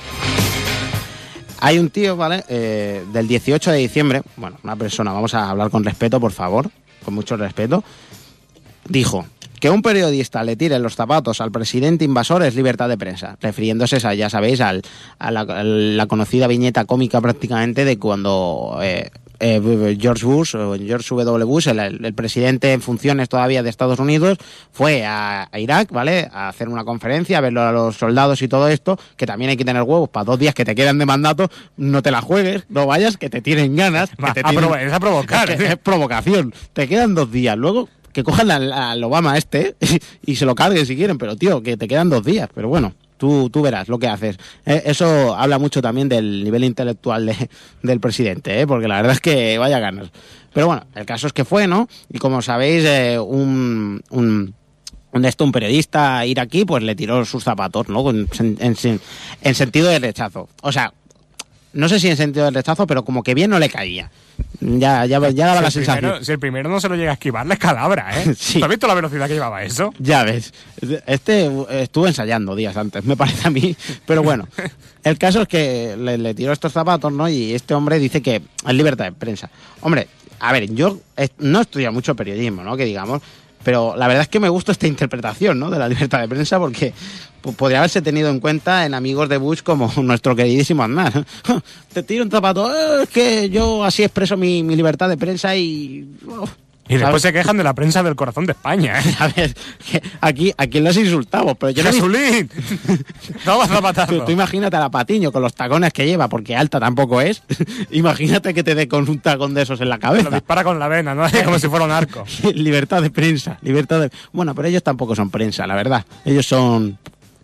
Hay un tío, ¿vale? Del 18 de diciembre, bueno, una persona, vamos a hablar con respeto, por favor, con mucho respeto, dijo que un periodista le tire los zapatos al presidente invasor es libertad de prensa, refiriéndose, ya sabéis, a la conocida viñeta cómica prácticamente de cuando George W. Bush, el presidente en funciones todavía de Estados Unidos, fue a Irak, ¿vale? A hacer una conferencia, a ver a los soldados y todo esto, que también hay que tener huevos para 2 días que te quedan de mandato, no te la juegues, no vayas, que te tienen ganas. Es a provocar. Es provocación. Te quedan 2 días, luego que cojan al Obama y se lo carguen si quieren, pero tío, que te quedan 2 días, pero bueno. Tú verás lo que haces. Eso habla mucho también del nivel intelectual del presidente, porque la verdad es que vaya ganas. Pero bueno, el caso es que fue, ¿no? Y como sabéis, un periodista iraquí, pues le tiró sus zapatos, ¿no? En sentido de rechazo. O sea, no sé si en sentido de rechazo, pero como que bien no le caía. Ya daba la sensación. Si el primero no se lo llega a esquivar, la escalabra, ¿eh? Sí. ¿Tú has visto la velocidad que llevaba eso? Ya ves. Estuvo ensayando días antes, me parece a mí. Pero bueno, el caso es que le tiró estos zapatos, ¿no? Y este hombre dice que es libertad de prensa. Hombre, a ver, yo no estudio mucho periodismo, ¿no? Que digamos, pero la verdad es que me gusta esta interpretación, ¿no? De la libertad de prensa porque podría haberse tenido en cuenta en amigos de Bush como nuestro queridísimo Aznar. Te tiro un zapato, es que yo así expreso mi libertad de prensa y... Y después se quejan de la prensa del corazón de España, ¿eh? A ver, que aquí los insultamos, pero yo no... ¡Jesulín! No vas a matarlo. Tú imagínate a la Patiño con los tacones que lleva, porque alta tampoco es. Imagínate que te dé con un tacón de esos en la cabeza. Lo dispara con la vena, ¿no? Como si fuera un arco. Libertad de prensa, libertad de... Bueno, pero ellos tampoco son prensa, la verdad. Ellos son...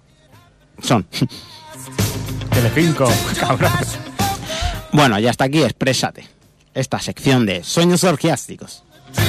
Telecinco, cabrón. Bueno, y hasta aquí Exprésate. Esta sección de sueños orgiásticos.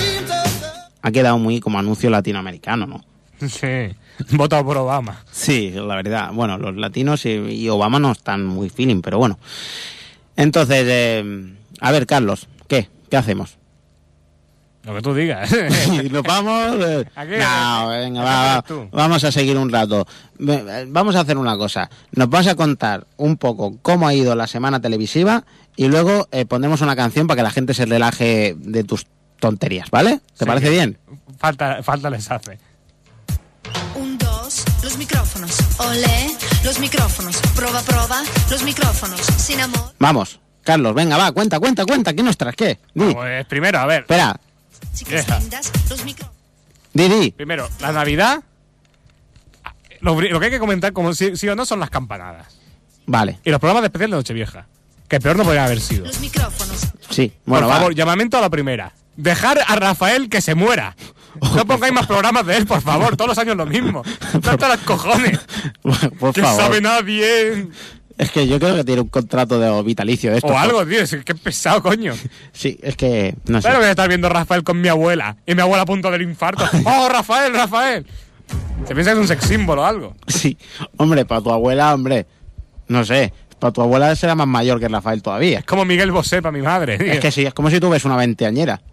Ha quedado muy como anuncio latinoamericano, ¿no? Sí, votado por Obama. Sí, la verdad. Bueno, los latinos y Obama no están muy feeling, pero bueno. Entonces, a ver, Carlos, ¿qué hacemos? Lo que tú digas. ¿Nos vamos? No, venga, vamos a seguir un rato. Vamos a hacer una cosa. Nos vas a contar un poco cómo ha ido la semana televisiva y luego pondremos una canción para que la gente se relaje de tus tonterías, ¿vale? ¿Te parece bien? Falta les hace. 1, 2, los micrófonos. Olé, los micrófonos. Proba, los micrófonos. Sin amor. Vamos, Carlos, venga, va, cuenta. ¿Qué nos traes? ¿Qué? Di. Pues primero, a ver. Espera. Chicas lindas, los micrófonos. Di. Primero, la Navidad. Lo que hay que comentar, como sí o no, son las campanadas. Vale. Y los programas de especial de Nochevieja. Que peor no podría haber sido. Los micrófonos. Sí, bueno, por favor, llamamiento a la primera. Dejar a Rafael que se muera. No pongáis más programas de él, por favor. Todos los años lo mismo. ¡Hasta los cojones! Por ¡Que favor. sabe nadie! Es que yo creo que tiene un contrato de vitalicio de esto. O algo, tío. Es que pesado, coño. Sí, es que... No sé. Claro que estar viendo a Rafael con mi abuela. Y mi abuela a punto del infarto. ¡Oh, Rafael! Se piensa que es un sex símbolo o algo. Sí. Hombre, para tu abuela, hombre... No sé. Para tu abuela será más mayor que Rafael todavía. Es como Miguel Bosé para mi madre, tío. Es que sí, es como si tú ves una veinteañera.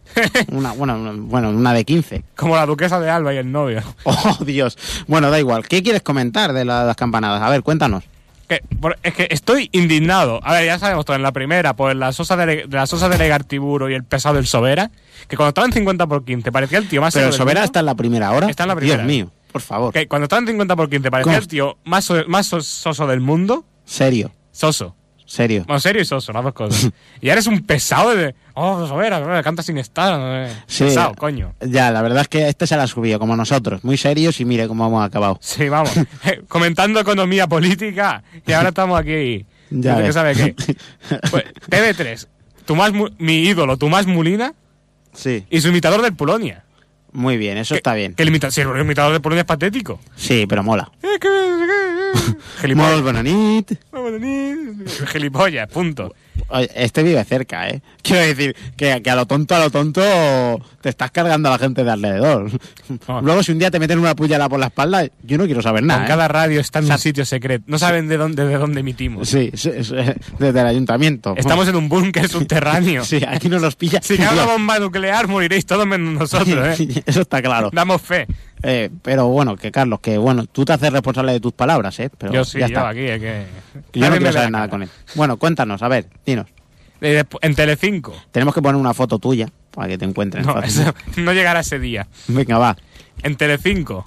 Una de 15. Como la duquesa de Alba y el novio. Oh, Dios. Bueno, da igual. ¿Qué quieres comentar de las campanadas? A ver, cuéntanos. Es que estoy indignado. A ver, ya sabemos todo. En la primera, pues la sosa de Legartiburo y el pesado del Sobera, que cuando estaba en 50 por 15 parecía el tío más... Pero el Sobera está en la primera hora. Está en la primera. Dios mío, por favor. Que cuando estaba en 50 por 15 parecía el tío más soso del mundo. Serio. Soso. Serio. Bueno, serio y soso, las dos cosas. Y eres un pesado de... Sobera, canta sin estar. Sí, pesado, coño. Ya, la verdad es que este se la ha subido, como nosotros. Muy serios y mire cómo hemos acabado. Sí, vamos. Comentando economía política y ahora estamos aquí. Ya no sé ves. qué sabe qué. Pues, TV3. Mi ídolo, Tomás Molina, Sí, y su imitador del Polonia. muy bien, eso está bien. Que el imitador del Polonia es patético. Sí, pero mola. Gilipollas. Molt bona nit. Gilipollas, punto. Oye, este vive cerca, ¿eh? Quiero decir que a lo tonto te estás cargando a la gente de alrededor. Ah. Luego, si un día te meten una puñalada por la espalda, yo no quiero saber nada. Con ¿eh? cada radio está en un sitio secreto. No saben de dónde emitimos. Sí, desde el ayuntamiento. Estamos en un búnker subterráneo. Sí, aquí nos los pilla. Si cae una bomba nuclear, moriréis todos menos nosotros, ¿eh? Eso está claro. Damos fe. Pero bueno, que Carlos, que bueno, tú te haces responsable de tus palabras, ¿eh? Pero Yo sí, ya yo está. aquí es que... Yo no Nadie me quiero ve saber la nada cara. con él. Bueno, cuéntanos, a ver, dinos. En Telecinco. Tenemos que poner una foto tuya para que te encuentren. No, fácil. eso no llegará ese día. Venga, va. En Telecinco.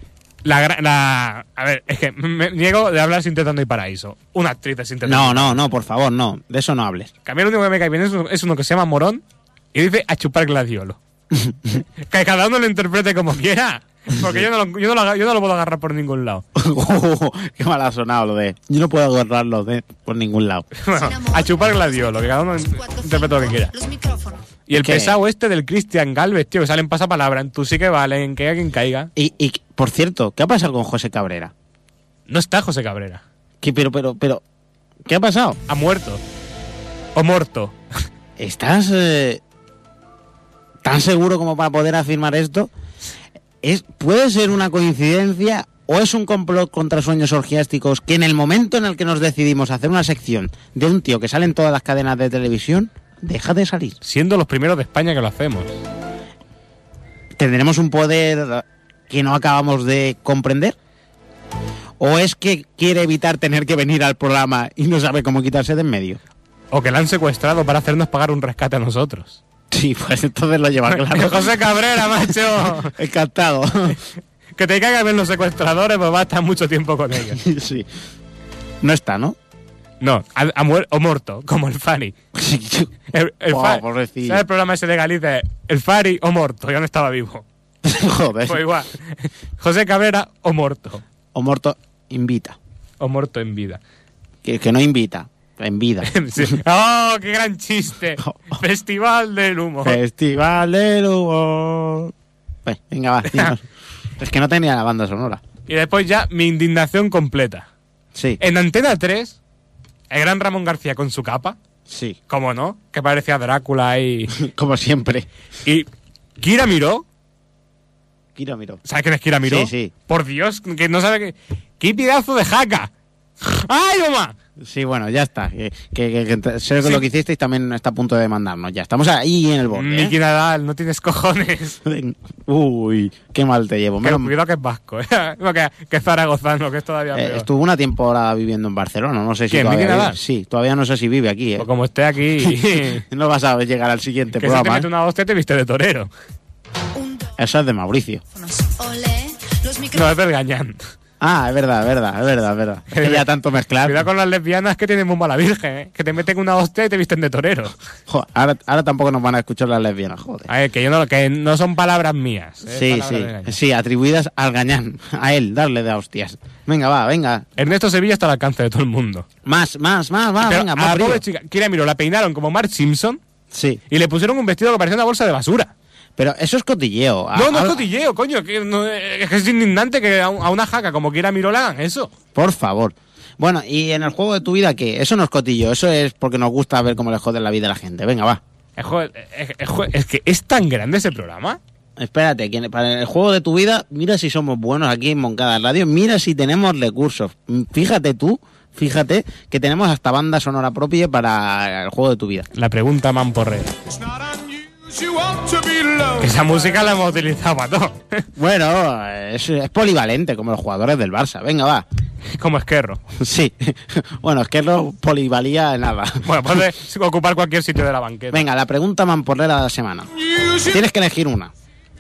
A ver, es que me niego de hablar sin Tetano y Paraíso. Una actriz de Sin Tetano. No, por favor, no. De eso no hables. Que a mí lo único que me cae bien es uno que se llama Morón y dice a chupar gladiolo. Que cada uno lo interprete como quiera. Porque yo no lo puedo agarrar por ningún lado. Qué mal ha sonado lo de... Yo no puedo agarrarlo por ningún lado. Bueno, a chupar gladiolo, que cada uno interprete lo que quiera. Los micrófonos. Y el ¿Qué? pesado este del Cristian Galvez, tío, que salen pasapalabra, en tú sí que vale, en que haya quien caiga. Y, por cierto, ¿qué ha pasado con José Cabrera? No está José Cabrera. Pero, ¿qué ha pasado? Ha muerto. O muerto. ¿Estás tan seguro como para poder afirmar esto? ¿Puede ser una coincidencia o es un complot contra sueños orgiásticos que en el momento en el que nos decidimos hacer una sección de un tío que sale en todas las cadenas de televisión, deja de salir? Siendo los primeros de España que lo hacemos. ¿Tendremos un poder que no acabamos de comprender? ¿O es que quiere evitar tener que venir al programa y no sabe cómo quitarse de en medio? O que la han secuestrado para hacernos pagar un rescate a nosotros. Sí, pues entonces lo lleva claro. José Cabrera, macho. Encantado. Que te caigan bien los secuestradores, pues va a estar mucho tiempo con ellos. Sí. No está, ¿no? No, o muerto, como el Fari. El Buah, Fari. pobrecillo. ¿Sabes el programa ese de Galicia? El Fari o muerto, ya no estaba vivo. Joder. Pues igual. José Cabrera o muerto. O muerto invita. O muerto en vida. Que no invita, en vida. Sí. ¡Oh, qué gran chiste! Festival del humor. Festival del humor. Pues, venga, va. dinos. Es que no tenía la banda sonora. Y después ya mi indignación completa. Sí, En Antena 3, el gran Ramón García con su capa, sí. ¿cómo no? Que parecía Drácula ahí. Como siempre. Y Kira Miró, Kira Miró. ¿sabes quién es Kira Miró? Sí, sí. Por Dios, que no sabe que... ¡Qué pedazo de jaca! ¡Ay, mamá! Sí, bueno, ya está. Que sé que Sí. lo que hicisteis también está a punto de demandarnos. Ya estamos ahí en el borde. Miki Nadal, no tienes cojones. Uy, qué mal te llevo. Pero Menos- cuidado que es vasco, no, que es zaragozano, que es todavía peor. estuvo una temporada viviendo en Barcelona. No sé si ¿Quién, todavía Miki vive. Nadal? Sí, todavía no sé si vive aquí. Pues como esté aquí, No vas a llegar al siguiente que se te programa. mete una hostia y te viste de torero. Un, dos, Eso es de Mauricio. olé. Los No, micrófonos. es del Gañán. Ah, es verdad. Es que ya tanto mezclar. Cuidado con las lesbianas que tienen muy mala virgen, ¿eh? Que te meten una hostia y te visten de torero. Jo, ahora tampoco nos van a escuchar las lesbianas, joder. A ver, que no son palabras mías. Sí, sí, atribuidas al Gañán, a él, darle de hostias. Venga, venga. Ernesto Sevilla está al alcance de todo el mundo. Más, Pero venga, a más la arriba. pobre chica, Kira Miró, la peinaron como Mark Simpson Sí, y le pusieron un vestido que parecía una bolsa de basura. pero eso es cotilleo. No es cotilleo, coño. Es que es indignante que a una jaca como Kira Miró le hagan eso. Por favor. Bueno, y en el juego de tu vida, ¿qué? Eso no es cotillo, eso es porque nos gusta ver cómo le joden la vida a la gente. Venga, va. Es que es tan grande ese programa. Espérate, que para el juego de tu vida, mira si somos buenos aquí en Moncada Radio, mira si tenemos recursos. Fíjate que tenemos hasta banda sonora propia para el juego de tu vida. La pregunta mamporrera. It's not unusual to be loved. Esa música la hemos utilizado para todo. Bueno, es polivalente, como los jugadores del Barça. Venga, va. Como Esquerro. Sí. Bueno, es que no polivalía nada. Bueno, puede ocupar cualquier sitio de la banqueta. Venga, la pregunta mamporrera de la semana. Tienes que elegir una.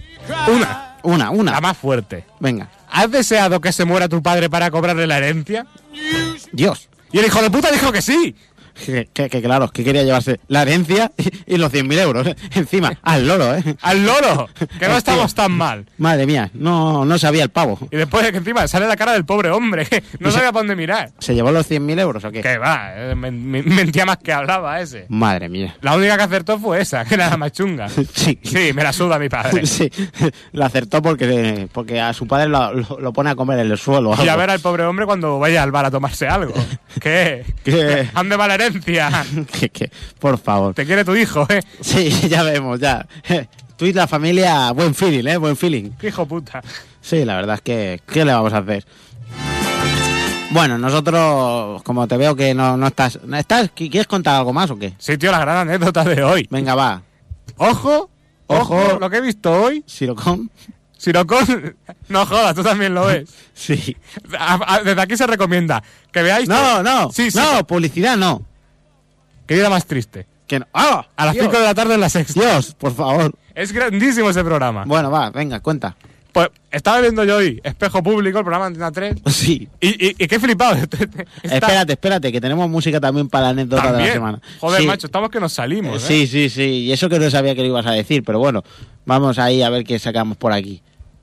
Una. Una. La más fuerte. Venga. ¿Has deseado que se muera tu padre para cobrarle la herencia? Dios. Y el hijo de puta dijo que sí. Que claro, que quería llevarse la herencia y los 100.000 euros. Encima, al loro, ¿eh? ¡Al loro! Que no estamos tan mal. Madre mía, no sabía el pavo. Y después de que encima sale la cara del pobre hombre, que no sabía para dónde mirar. ¿Se llevó los 100.000 euros o qué? Que va, mentía más que hablaba ese. Madre mía. La única que acertó fue esa, que era la más chunga. Sí. Sí, me la suda mi padre. Sí, la acertó porque a su padre lo pone a comer en el suelo. Y a ver al pobre hombre cuando vaya al bar a tomarse algo. ¿Qué? ¿Qué? Ande mala herencia. Que, por favor. Te quiere tu hijo, ¿eh? Sí, ya vemos, ya. Tú y la familia, buen feeling, ¿eh? Buen feeling. Qué hijo puta. Sí, la verdad es que, ¿qué le vamos a hacer? Bueno, nosotros, como te veo que no estás... ¿Quieres contar algo más o qué? Sí, tío, la gran anécdota de hoy. Venga, va. Ojo, lo que he visto hoy. Sirocón. Sirocón, no jodas, tú también lo ves. Sí. Desde aquí se recomienda que veáis... No, sí, no, publicidad no. Qué vida más triste. Que no. ¡Ah! A las 5 de la tarde en la Sexta. Dios, por favor. Es grandísimo ese programa. Bueno, va, venga, cuenta. Pues estaba viendo yo hoy Espejo Público, el programa de Antena 3. Sí. Y qué flipado. Espérate, que tenemos música también para la anécdota ¿También? de la semana. Joder, Sí. macho, estamos que nos salimos, ¿eh? Sí. Y eso que no sabía que lo ibas a decir, pero bueno, vamos ahí a ver qué sacamos por aquí.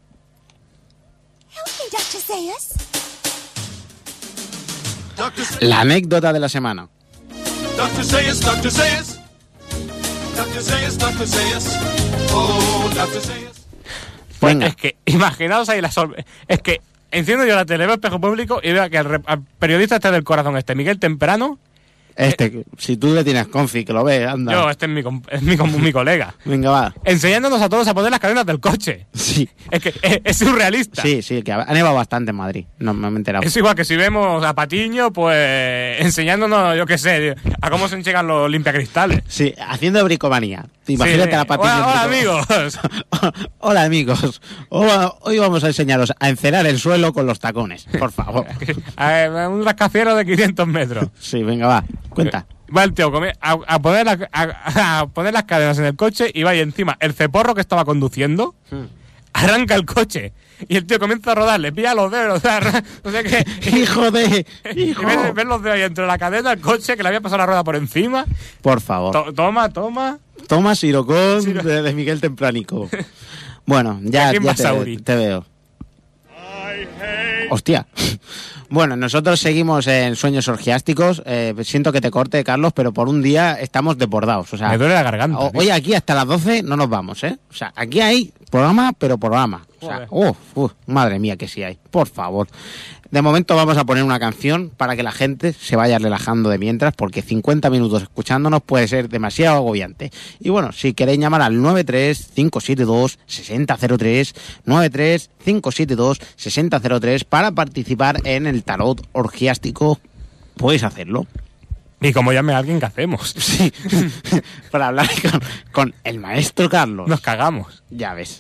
La anécdota de la semana. Dr. Sayers, Dr. Sayers. Dr. Sayers, Dr. Sayers. Oh, Dr. Sayers. Pues Venga. es que, imaginaos ahí la sorpresa. Es que enciendo yo la tele, veo Espejo Público y veo que al periodista este del corazón, Miguel Temprano. Si tú le tienes confi, que lo ves, anda. Yo, este es mi colega. Venga, va. Enseñándonos a todos a poner las cadenas del coche. Sí. Es que es surrealista. Sí, que ha nevado bastante en Madrid. No me he enterado. Es igual que si vemos a Patiño, pues enseñándonos, yo qué sé, a cómo se enchegan los limpiacristales. Sí, haciendo bricomanía. Imagínate Sí. a la Patiño. Hola, amigos. Hola, amigos. Hoy vamos a enseñaros a encerar el suelo con los tacones, por favor. Un rascacielos de 500 metros. Sí, venga, va. Cuenta. Va el tío a poner las cadenas en el coche y va ahí encima el ceporro que estaba conduciendo. Arranca el coche y el tío comienza a rodar, le pilla los dedos, no sé qué. ¡Hijo de! Y ¡Hijo! ves los dedos ahí entre la cadena del coche que le había pasado la rueda por encima. Por favor. Toma. Toma Sirocón de Miguel Tempranico. Bueno, ya te veo. Hostia. Bueno, nosotros seguimos en Sueños Orgiásticos. Siento que te corte, Carlos, pero por un día estamos desbordados. O sea, Me duele la garganta. Hoy aquí hasta las 12 no nos vamos, ¿eh? O sea, aquí hay programa, pero programa. O sea, madre mía que sí hay. Por favor. De momento vamos a poner una canción para que la gente se vaya relajando de mientras, porque 50 minutos escuchándonos puede ser demasiado agobiante. Y bueno, si queréis llamar al 93-572-6003, 93-572-6003 para participar en el tarot orgiástico, podéis hacerlo. Y como llame a alguien, ¿qué hacemos? Sí, para hablar con el maestro Carlos. Nos cagamos. Ya ves.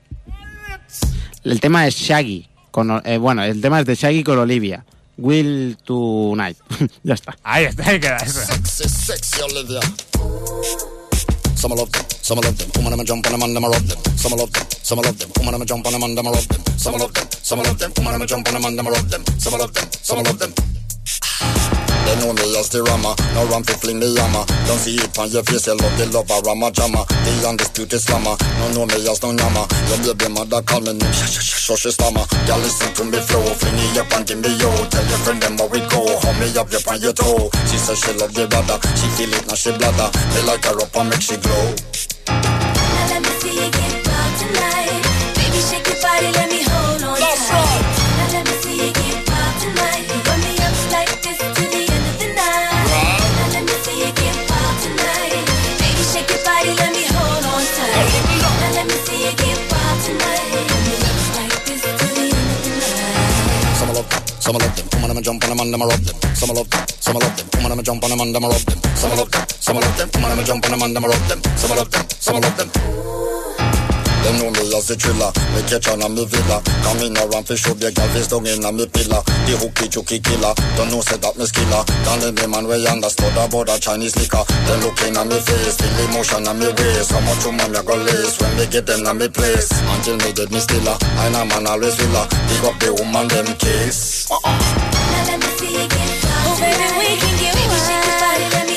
El tema es Shaggy. El tema es de Shaggy con Olivia. Will Tonight. Ya está. Ahí queda eso. Sexy Olivia. Some love them, some love them. Woman, I'ma jump on them and I'ma rub them. Some love them, some love them. Woman, I'ma jump on them and I'ma rub them. Some love them, some love them. Woman, I'ma jump on them and I'ma rub them. Some love them, some love them. They know me as the Rama, no ram fi fling the hammer. Don't see it on your face, you love the lover Rama Jama. The undisputed slammer, no know me as no Yama. Your baby mother call me name, so she stammer. Girl listen to me flow, fling it up and give me yo. Tell your friend them how we go, hold me up on your toe. She says she love the brother, she feel it now she bladder. Me like her up and make she glow. Now let me see you get wild tonight. Baby shake your body, let me hold on tight. Now let me see you get wild tonight. Run me up like this to the end of the night. Now let me see you get wild tonight. Baby shake your body, let me hold on tight. Now let me see you get wild tonight. Run me up like this to the end of the night. Some love them, some love them. Woman, I'ma jump on them and I'ma rub them. Some love them, some love them. Woman, I'ma jump on them and I'ma rub them. Some love them, some love them. Woman, I'ma jump on them and I'ma rub them. Some love them, some love them. They know me as the thriller, me catch on a me villa. Come in around fi show the girl face down in a me pillar. The hooky chooky killer, don't know say that me skiller. Don't let me man way understood about a Chinese liquor. They looking at me face, feel emotion on me waist. How much woman me go lace when me get them na me place. Until me get me stiller, I know man always villa. Pick up the woman them case. Now let me see you get wild tonight. Baby, we can get wild. Baby, shake your body, let me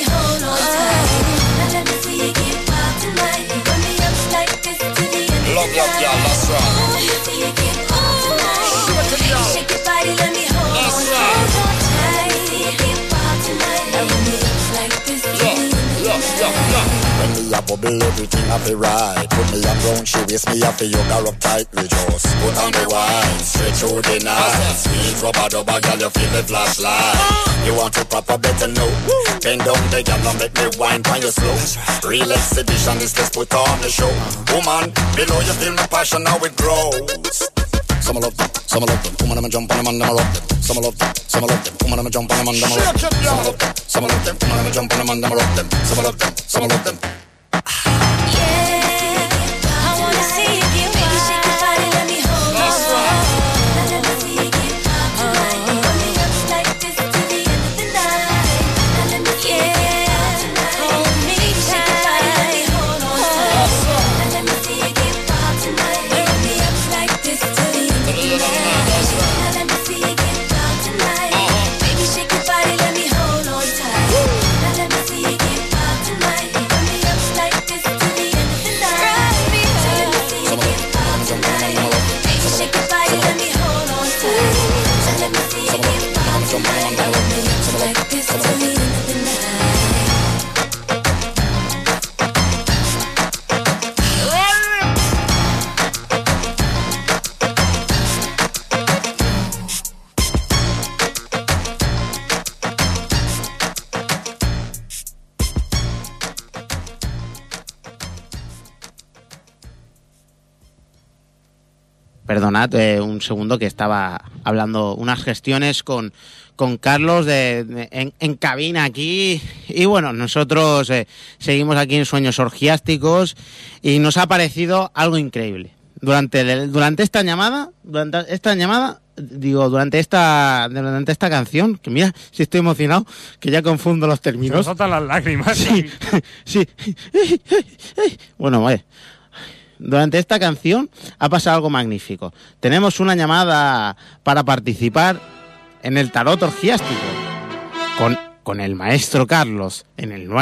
your girl, that's right. Oh, let me see you get wild tonight. Baby, shake your body, let me hold on tight. Let me see you get wild tonight. Now when me up like this, When me a bubble, everything I be right. Put me up round, she waist me up, you got up tight. We just put on the wine, straight through the night. Sweet rubber dubber, girl, you feel the flashlight. You want to proper better know. Bend down the girl and make me wine on your slow. Real exhibition is let's put on the show. Woman, below you feel my passion, now it grows. Some love them, some love them. Woman, I'ma jump on them and I'ma rock them. Some love them, some love them. Woman, I'ma jump on them and I'ma rock them. Some love them, some love them. Woman, I'ma jump on them and I'ma rock them. Some love them, some love them. yeah. I wanna see you get wild. Baby, shake your body, let me hold on tight. Now let me see you get wild tonight. Put me up like this till the end of the night. Now let me see you get wild tonight. Hold me tight. Baby, shake your body, let me hold on tight. Now let me see you get wild tonight. Put me up like this till the end of the night. Now let me see you get wild tonight. Baby, shake your body, let me hold on tight. Now let me see you get wild tonight. Put me up like this till the end of the night. Now let me see you get wild tonight. Baby, shake your body, let me hold on tight. Now let me see you get wild tonight. Put me up like this till the end of the night. Perdonad un segundo que estaba hablando unas gestiones con Carlos en cabina aquí. Y bueno, nosotros seguimos aquí en Sueños Orgiásticos y nos ha parecido algo increíble. Durante esta canción, que mira, si estoy emocionado, que ya confundo los Se términos. nos saltan las lágrimas. Sí, sí. Bueno, vale. Durante esta canción ha pasado algo magnífico. Tenemos una llamada para participar en el tarot orgiástico con el maestro Carlos en el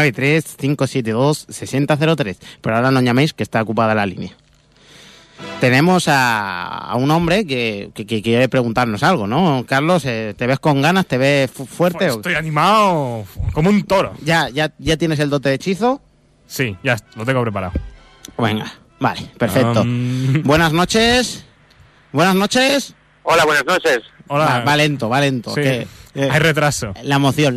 935726003. Pero ahora no llaméis, que está ocupada la línea. Tenemos a un hombre que quiere preguntarnos algo, ¿no? Carlos, ¿te ves con ganas? ¿Te ves fuerte? Pues estoy animado como un toro. ¿Ya tienes el dote de hechizo? Sí, ya lo tengo preparado. Venga, vale, perfecto. Buenas noches. Buenas noches. Hola, buenas noches. Hola. Va lento. Sí, Que, hay retraso. La emoción.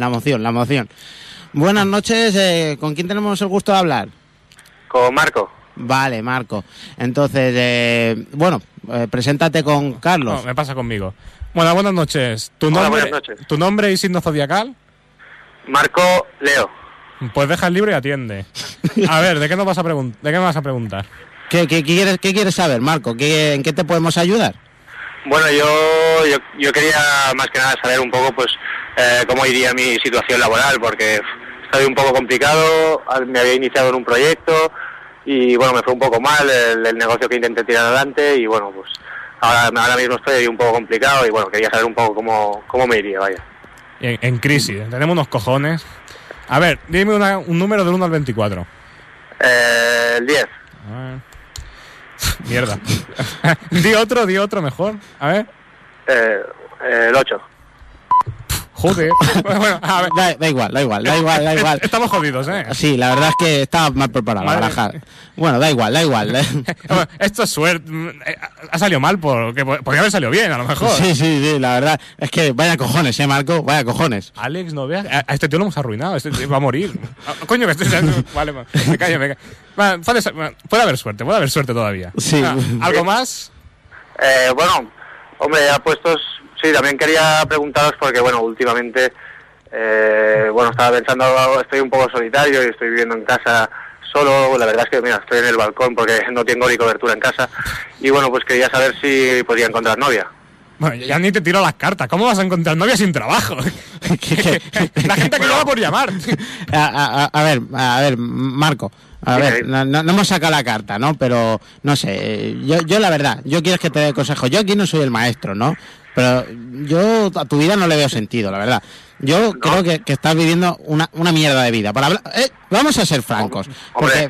Buenas noches, ¿con quién tenemos el gusto de hablar? Con Marco. Vale, Marco. Entonces, preséntate con Carlos. No, me pasa conmigo. Bueno, buenas noches. Hola, buenas noches. ¿Tu nombre y signo zodiacal? Marco Leo. Pues deja el libro y atiende. A ver, ¿de qué me vas a preguntar? ¿Qué quieres saber, Marco? ¿En qué te podemos ayudar? Bueno, yo quería más que nada saber un poco, pues, cómo iría mi situación laboral, porque estoy un poco complicado, me había iniciado en un proyecto y, bueno, me fue un poco mal el negocio que intenté tirar adelante y, bueno, pues, ahora mismo estoy un poco complicado y, bueno, quería saber un poco cómo me iría, vaya. En crisis, tenemos unos cojones. A ver, dime un número del 1 al 24. El 10. Mierda. Di otro mejor. A ver. El 8. Joder. Bueno, a ver. Da igual. Estamos jodidos, ¿eh? Sí, la verdad es que estaba mal preparado la baraja. Bueno, da igual. Esto es suerte. Ha salido mal porque podría haber salido bien, a lo mejor. Sí, la verdad. Es que vaya cojones, Marco, vaya cojones. Alex, no veas. A este tío lo hemos arruinado. Este tío va a morir. Coño, que estoy... Vale, me callo. Puede haber suerte todavía. Sí. ¿Algo más? Bueno, hombre, ya puestos... Sí, también quería preguntaros porque, bueno, últimamente, estaba pensando, estoy un poco solitario y estoy viviendo en casa solo. La verdad es que, mira, estoy en el balcón porque no tengo ni cobertura en casa. Y, bueno, pues quería saber si podía encontrar novia. Bueno, ya ni te tiro las cartas. ¿Cómo vas a encontrar novia sin trabajo? La gente que llama por llamar. A ver, Marco. A ver, no hemos sacado la carta, ¿no? Pero, no sé, yo la verdad, yo quiero que te dé consejo. Yo aquí no soy el maestro, ¿no? Pero yo a tu vida no le veo sentido, la verdad. Yo creo que estás viviendo una mierda de vida. Para hablar, vamos a ser francos. Porque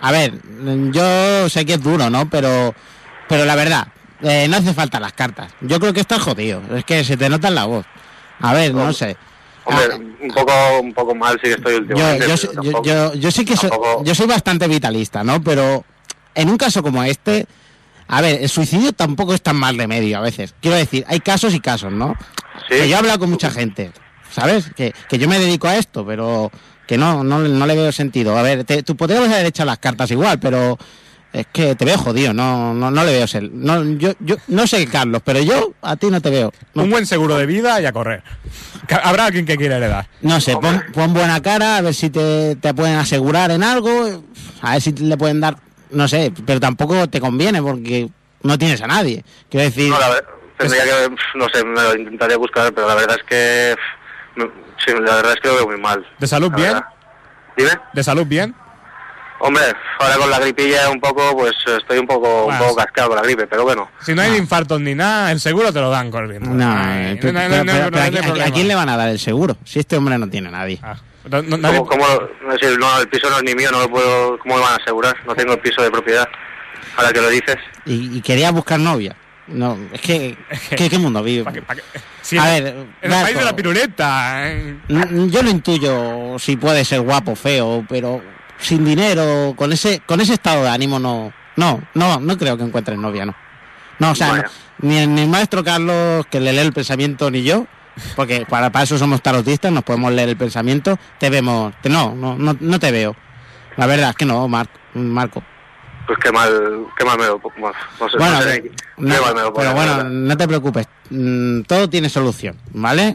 A ver, yo sé que es duro, ¿no? Pero la verdad, no hace falta las cartas. Yo creo que estás jodido. Es que se te nota en la voz. A ver, no sé. Hombre, un poco mal sí que estoy últimamente. Yo sí que yo soy bastante vitalista, ¿no? Pero en un caso como este, a ver, el suicidio tampoco es tan mal remedio a veces. Quiero decir, hay casos y casos, ¿no? Sí. Que yo he hablado con mucha gente, ¿sabes? Que yo me dedico a esto, pero que no le veo sentido. A ver, tú podrías haber echado las cartas igual, pero es que te veo jodido, no le veo ser. No, yo no sé, Carlos, pero yo a ti no te veo. No. Un buen seguro de vida y a correr. Habrá alguien que quiera heredar. No sé, pon buena cara, a ver si te pueden asegurar en algo, a ver si le pueden dar, no sé, pero tampoco te conviene porque no tienes a nadie. Quiero decir... No, tendría que, no sé, me lo intentaré buscar, pero la verdad es que... Sí, la verdad es que lo veo muy mal. ¿De salud bien? ¿Dime? ¿De salud bien? Hombre, ahora con la gripilla un poco, pues estoy un poco cascado con la gripe, pero bueno. Si no hay infartos ni nada, el seguro te lo dan corriendo. Pero ¿a quién le van a dar el seguro? Si este hombre no tiene a nadie. ¿Cómo? Es decir, no, el piso no es ni mío, no lo puedo... ¿Cómo me van a asegurar? No tengo el piso de propiedad, ahora que lo dices. ¿Y quería buscar novia? No, es que ¿qué mundo vive? Sí, a ver, en el país de la piruleta. Yo lo intuyo si puede ser guapo, feo, pero sin dinero, con ese estado de ánimo no creo que encuentres novia, no. No, o sea, ni el maestro Carlos, que le lee el pensamiento, ni yo, porque para eso somos tarotistas, nos podemos leer el pensamiento, te vemos, no te veo. La verdad es que no, Marco. Pues qué mal me lo... No sé, bueno, pero bueno, no te preocupes. Todo tiene solución, ¿vale?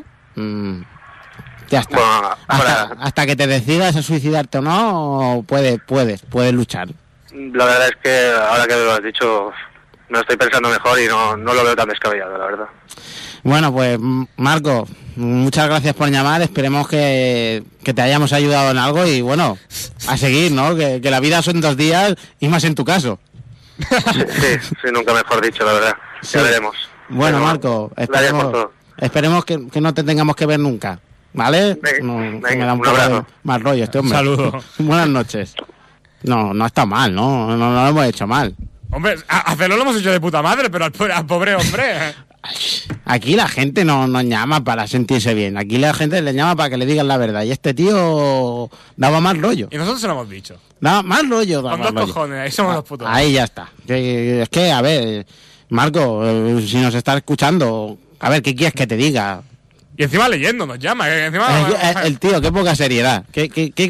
Ya está. Bueno, hasta que te decidas a suicidarte o no, puedes luchar. La verdad es que ahora que lo has dicho, me lo estoy pensando mejor y no lo veo tan descabellado, la verdad. Bueno, pues Marco, muchas gracias por llamar. Esperemos que te hayamos ayudado en algo y bueno, a seguir, ¿no? Que la vida son 2 días y más en tu caso. Sí, nunca mejor dicho, la verdad. Sí. Ya veremos. Bueno, Marco, esperemos que no te tengamos que ver nunca, ¿vale? Venga, me da un un poco abrazo. de mal rollo este hombre. Saludo. Buenas noches. No está mal, no lo hemos hecho mal. Hombre, hacerlo lo hemos hecho de puta madre, pero al pobre hombre... Aquí la gente no llama para sentirse bien. Aquí la gente le llama para que le digan la verdad. Y este tío daba mal rollo. Y nosotros se lo hemos dicho. Daba mal rollo. Con 2 cojones, ahí somos los putos. Ahí ya está. Es que, a ver, Marco, si nos está escuchando, a ver, ¿qué quieres que te diga? Y encima leyendo nos llama. Encima... El tío, qué poca seriedad. Qué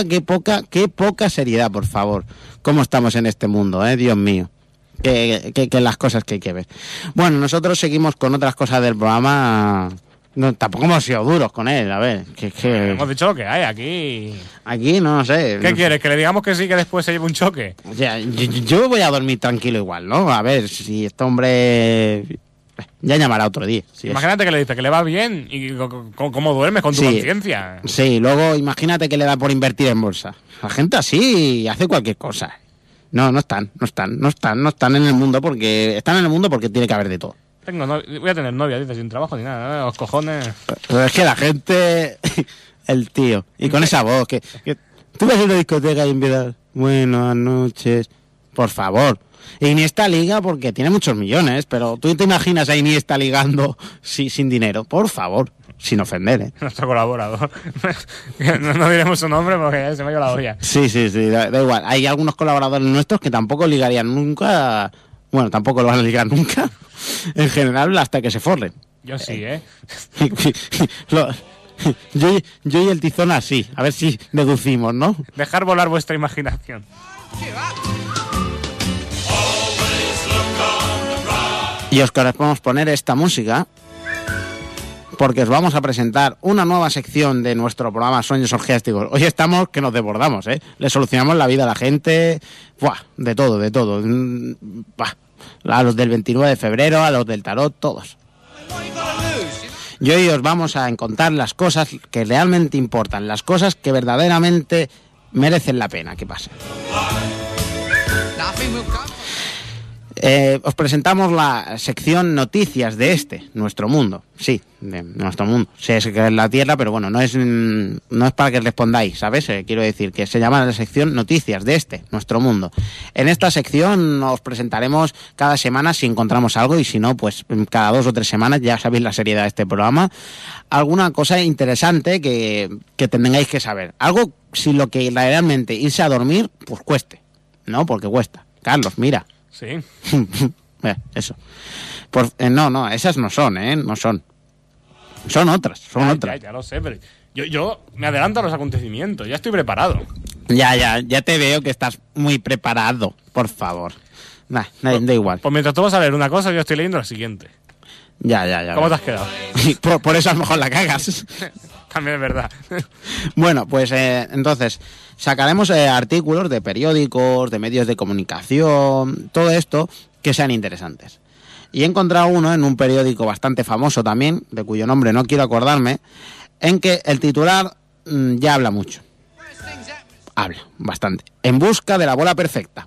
poca seriedad, por favor. ¿Cómo estamos en este mundo, Dios mío? Que las cosas que hay que ver. Bueno, nosotros seguimos con otras cosas del programa. No, tampoco hemos sido duros con él, a ver. Hemos dicho lo que hay aquí. Aquí no sé. ¿Qué quieres? ¿Que le digamos que sí, que después se lleve un choque? O sea, yo voy a dormir tranquilo igual, ¿no? A ver, si este hombre... Ya llamará otro día. Imagínate que le dice que le va bien y cómo duermes con tu conciencia. Sí, luego imagínate que le da por invertir en bolsa. La gente así hace cualquier cosa. No están en el mundo porque... Están en el mundo porque tiene que haber de todo. Voy a tener novia, dice, sin trabajo ni nada, los cojones. Pero es que la gente... El tío. Y con esa voz que tú vas a una discoteca y empiezas... Buenas noches. Por favor. Iniesta liga porque tiene muchos millones, pero tú te imaginas a Iniesta ligando sin dinero. Por favor. Sin ofender, Nuestro colaborador. no diremos su nombre porque se me ha ido la olla. Sí, da igual. Hay algunos colaboradores nuestros que tampoco ligarían nunca. Bueno, tampoco lo van a ligar nunca. En general, hasta que se forren. Yo sí, Yo y el Tizón así. A ver si deducimos, ¿no? Dejar volar vuestra imaginación. Y os queremos poner esta música porque os vamos a presentar una nueva sección de nuestro programa Sueños Orgiásticos. Hoy estamos que nos desbordamos, Le solucionamos la vida a la gente, de todo. A los del 29 de febrero, a los del tarot, todos. Y hoy os vamos a contar las cosas que realmente importan, las cosas que verdaderamente merecen la pena que pasen. Os presentamos la sección Noticias de nuestro mundo. Sí, de nuestro mundo. Sé que es la Tierra, pero bueno, no es para que respondáis, ¿sabes? Quiero decir que se llama la sección Noticias de nuestro mundo. En esta sección os presentaremos cada semana si encontramos algo, y si no, pues cada 2 o 3 semanas, ya sabéis la seriedad de este programa, alguna cosa interesante que tengáis que saber. Algo si lo que realmente irse a dormir, pues cueste, ¿no? Porque cuesta. Carlos, mira. Sí. Eso. No, esas no son, no son. Son otras, Ya lo sé, pero yo me adelanto a los acontecimientos, ya estoy preparado. Ya te veo que estás muy preparado, por favor. Da igual. Pues mientras tú vas a leer una cosa, yo estoy leyendo la siguiente. Ya. ¿Cómo te has quedado? por eso a lo mejor la cagas. También es verdad. Bueno, pues entonces sacaremos artículos de periódicos, de medios de comunicación, todo esto que sean interesantes. Y he encontrado uno en un periódico bastante famoso también, de cuyo nombre no quiero acordarme, en que el titular ya habla mucho. Habla bastante. En busca de la bola perfecta.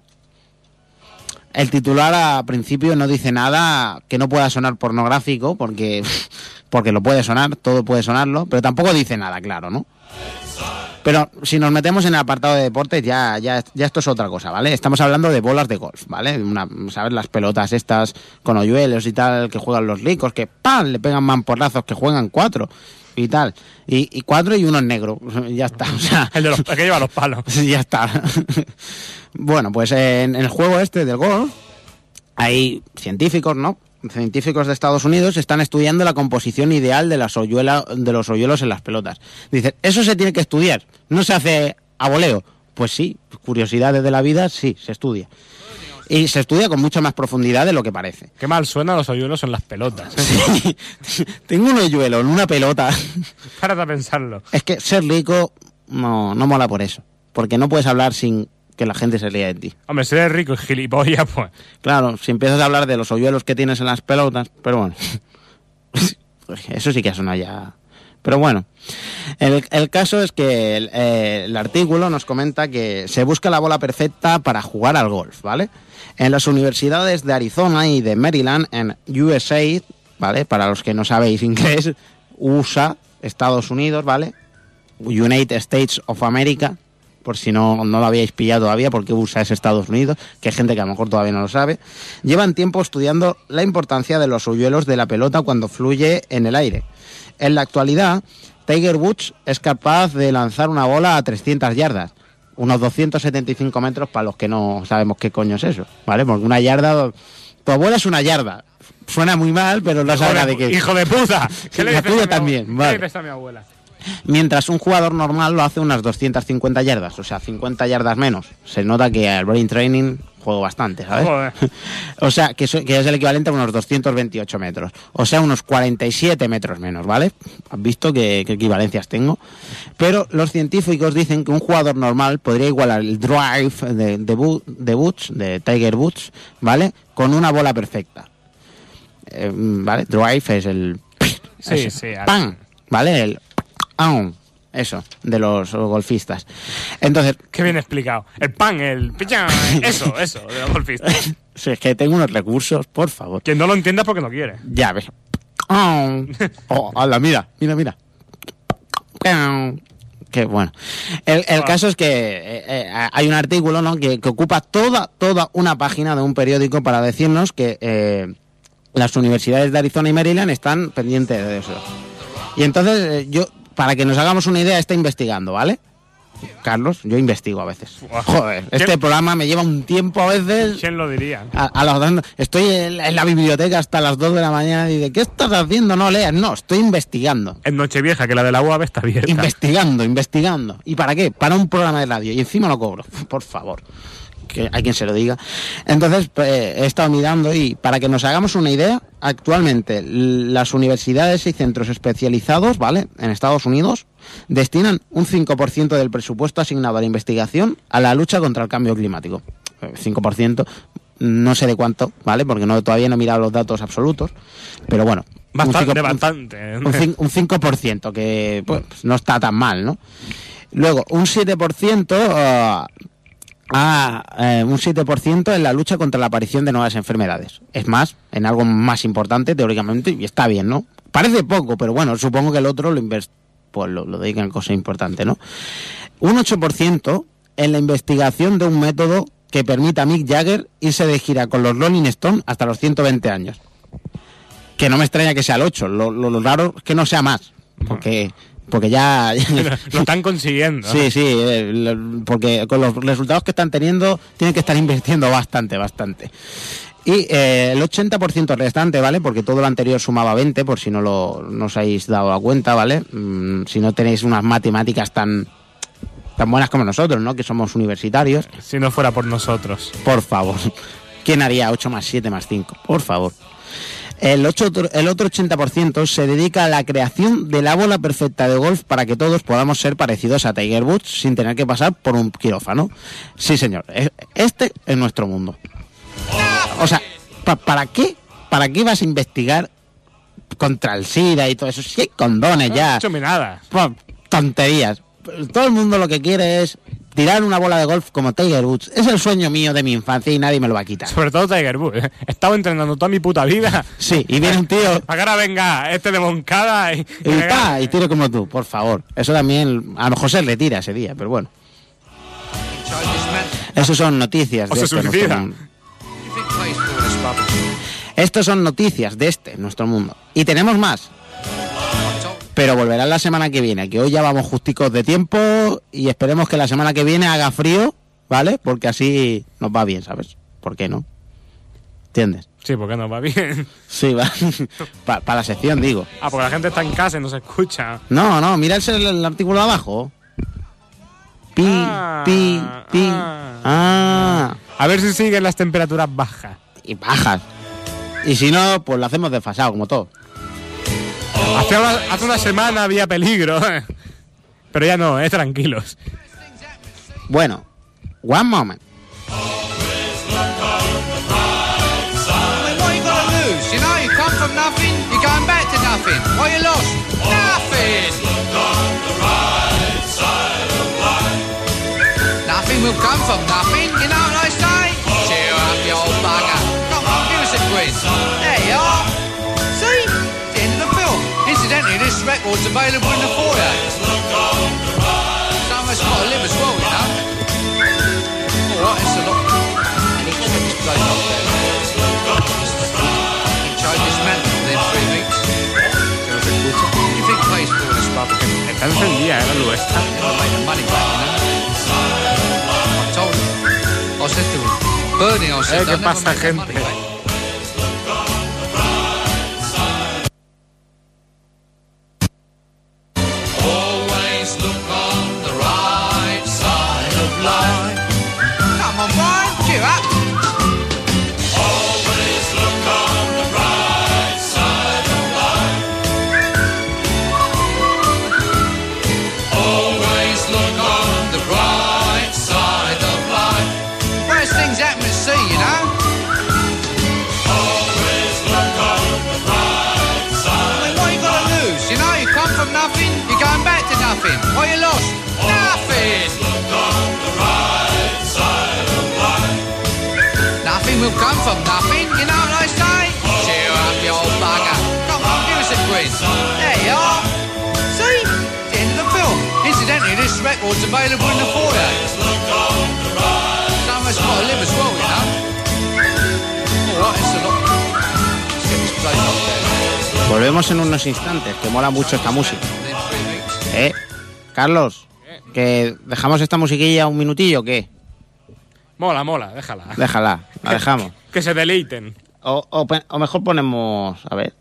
El titular a principio no dice nada que no pueda sonar pornográfico, porque lo puede sonar, todo puede sonarlo, pero tampoco dice nada, claro, ¿no? Pero si nos metemos en el apartado de deportes, ya esto es otra cosa, ¿vale? Estamos hablando de bolas de golf, ¿vale? ¿Sabes? Las pelotas estas con hoyuelos y tal que juegan los ricos, que ¡pam! Le pegan mamporrazos, que juegan 4 y tal. Y 4 y uno es negro, ya está. O sea, el que lleva los palos. Ya está. Bueno, pues en el juego este del golf hay científicos, ¿no? Científicos de Estados Unidos están estudiando la composición ideal de los hoyuelos en las pelotas. Dicen, eso se tiene que estudiar, no se hace a voleo. Pues sí, curiosidades de la vida, sí, se estudia. Y se estudia con mucha más profundidad de lo que parece. Qué mal suenan los hoyuelos en las pelotas. Sí. Tengo un hoyuelo en una pelota. Párate a pensarlo. Es que ser rico no mola por eso. Porque no puedes hablar sin que la gente se ría de ti. Hombre, si eres rico y gilipollas, pues... Claro, si empiezas a hablar de los hoyuelos que tienes en las pelotas, pero bueno... Eso sí que suena ya... Pero bueno, el caso es que el artículo nos comenta que se busca la bola perfecta para jugar al golf, ¿vale? En las universidades de Arizona y de Maryland, en USA, ¿vale? Para los que no sabéis inglés, USA, Estados Unidos, ¿vale? United States of America, por si no lo habíais pillado todavía, porque USA es Estados Unidos, que hay gente que a lo mejor todavía no lo sabe, llevan tiempo estudiando la importancia de los hoyuelos de la pelota cuando fluye en el aire. En la actualidad, Tiger Woods es capaz de lanzar una bola a 300 yardas, unos 275 metros para los que no sabemos qué coño es eso, ¿vale? Porque una yarda, tu abuela es una yarda. Suena muy mal, pero no sabe de qué. ¡Hijo de puta! ¿Qué le dices a también? ¿Qué le dices a mi abuela? Mientras un jugador normal lo hace unas 250 yardas, o sea, 50 yardas menos. Se nota que al brain training juego bastante, ¿sabes? Joder. O sea, que es el equivalente a unos 228 metros. O sea, unos 47 metros menos, ¿vale? ¿Has visto qué equivalencias tengo? Pero los científicos dicen que un jugador normal podría igualar el drive de Tiger Woods, ¿vale? Con una bola perfecta. ¿Vale? Drive es el... Sí. ¡Pam! ¿Vale? El... Eso, de los golfistas. Entonces... Qué bien explicado. El pan, el pichán, eso, de los golfistas. Si es que tengo unos recursos, por favor. Quien no lo entienda porque no quiere. Ya ves. Hala, mira. Qué bueno. El caso es que hay un artículo, ¿no? que ocupa toda una página de un periódico para decirnos que las universidades de Arizona y Maryland están pendientes de eso. Y entonces yo... Para que nos hagamos una idea, está investigando, ¿vale? Carlos, yo investigo a veces. Joder, este programa me lleva un tiempo a veces... ¿Quién lo diría? Estoy en la biblioteca hasta las 2 de la mañana y dice, ¿qué estás haciendo? No leas. No, estoy investigando. En Nochevieja, que la de la UAB está abierta. Investigando. ¿Y para qué? Para un programa de radio. Y encima lo cobro. Por favor. Que hay quien se lo diga. Entonces he estado mirando y para que nos hagamos una idea, actualmente las universidades y centros especializados, ¿vale? En Estados Unidos destinan un 5% del presupuesto asignado a la investigación a la lucha contra el cambio climático. 5%, no sé de cuánto, ¿vale? Porque todavía no he mirado los datos absolutos, pero bueno. Bastante. Un 5%, que pues no está tan mal, ¿no? Luego, un 7% un 7% en la lucha contra la aparición de nuevas enfermedades. Es más, en algo más importante, teóricamente, y está bien, ¿no? Parece poco, pero bueno, supongo que el otro lo dedican a cosas importantes, ¿no? Un 8% en la investigación de un método que permita a Mick Jagger irse de gira con los Rolling Stones hasta los 120 años. Que no me extraña que sea el 8, lo raro es que no sea más, porque ya... Lo están consiguiendo. Sí, porque con los resultados que están teniendo tienen que estar invirtiendo bastante. Y el 80% restante, ¿vale? Porque todo lo anterior sumaba 20, por si no os habéis dado la cuenta, ¿vale? Si no tenéis unas matemáticas tan buenas como nosotros, ¿no? Que somos universitarios. Si no fuera por nosotros. Por favor. ¿Quién haría 8 más 7 más 5? Por favor. El otro 80% se dedica a la creación de la bola perfecta de golf para que todos podamos ser parecidos a Tiger Woods sin tener que pasar por un quirófano. Sí, señor. Este es nuestro mundo. O sea, ¿para qué? ¿Para qué vas a investigar contra el SIDA y todo eso? Si hay condones ya. No he hecho nada. Tonterías. Todo el mundo lo que quiere es tirar una bola de golf como Tiger Woods. Es el sueño mío de mi infancia y nadie me lo va a quitar. Sobre todo Tiger Woods. He estado entrenando toda mi puta vida. Sí, y viene un tío... Para que ahora venga este de Moncada y tire como tú, por favor. Eso también... A lo mejor se retira ese día, pero bueno. Eso son noticias de se suicida. Mundo. Estos son noticias de nuestro mundo. Y tenemos más. Pero volverán la semana que viene, que hoy ya vamos justicos de tiempo y esperemos que la semana que viene haga frío, ¿vale? Porque así nos va bien, ¿sabes? ¿Por qué no? ¿Entiendes? Sí, porque nos va bien. Sí, va. Para la sección, digo. Porque la gente está en casa y no se escucha. No, mira el artículo de abajo. Pi. A ver si siguen las temperaturas bajas. Y bajas. Y si no, pues lo hacemos desfasado, como todo. Hace una semana había peligro, pero ya no, tranquilos. Bueno, one moment. What you gotta lose? You know, you come from nothing, you're going back to nothing. What you lost? Nothing. Nothing will come from nothing. You know what I say? Cheer up, you old bugger. Come on, give us a quiz. There you are. See? It's the end of the film. Incidentally, this record's available in the foyer. Some of us got to live as well, you know. Alright, it's a lot. And he took this place off there. He tried this man within 3 weeks. You think pays for this Republican? Está encendida, la luz esta. Never made the money back, you know. I told him. I said to him, Bernie, I said, ¿Qué pasa, gente? What you lost? Nothing. Nothing will come from nothing. You know what I say? Cheer up, you old bugger. Come on, give us a quiz. There you are. See? It's the end of the film. Incidentally, this record's available in the foyer. Some of us got to live as well, you know. Alright, it's a lot. Let's get this place off there. Volvemos en unos instantes, que mola mucho esta música. Carlos, ¿que dejamos esta musiquilla un minutillo o qué? Mola, déjala. Déjala, la dejamos. Que se deleiten. O mejor ponemos... A ver...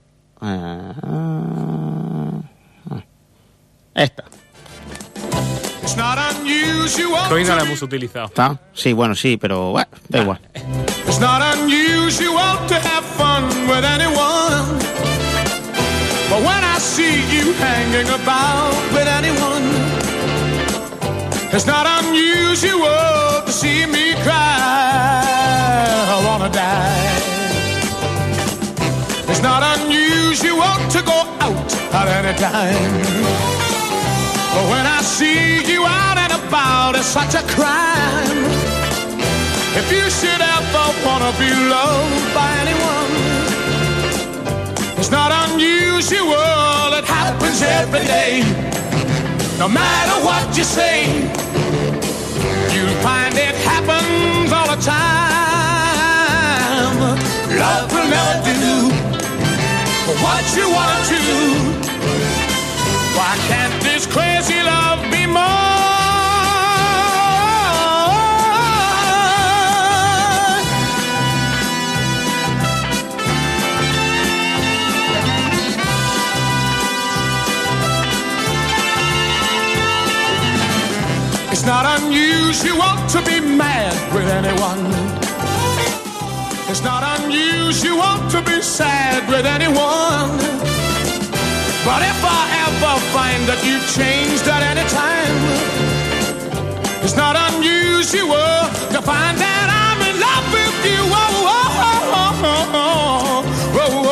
Esta. Que hoy no la hemos utilizado. ¿Está? Sí, bueno, sí, pero bueno, da igual. It's not unusual to have fun with anyone, but when I see you hanging about with anyone, it's not unusual to see me cry. I wanna die. It's not unusual to go out at any time, but when I see you out and about, it's such a crime. If you should ever wanna be loved by anyone, it's not unusual, it happens every day. No matter what you say, you'll find it happens all the time. Love will never do what you want to. Why can't this crazy love be more? It's not unusual to be mad with anyone. It's not unusual to be sad with anyone. But if I ever find that you've changed at any time, it's not unusual to find that I'm in love with you. Oh, oh, oh, oh,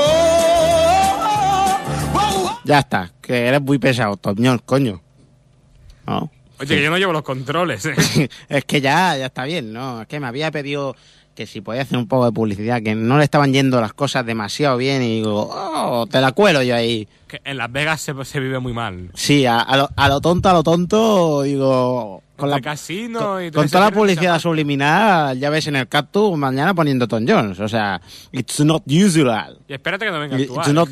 oh, oh, oh. Ya está, que eres muy pesado, Toñón, coño. ¿No? Oye, que yo no llevo los controles, Es que ya está bien, ¿no? Es que me había pedido que si podía hacer un poco de publicidad, que no le estaban yendo las cosas demasiado bien y digo, oh, te la cuelo yo ahí. Que en Las Vegas se vive muy mal. Sí, a lo tonto, digo... Con la casino y con toda la publicidad subliminal, ya ves en el Cactus mañana poniendo Tom Jones, o sea, it's not usual. Y espérate que no venga a actuar. It's not,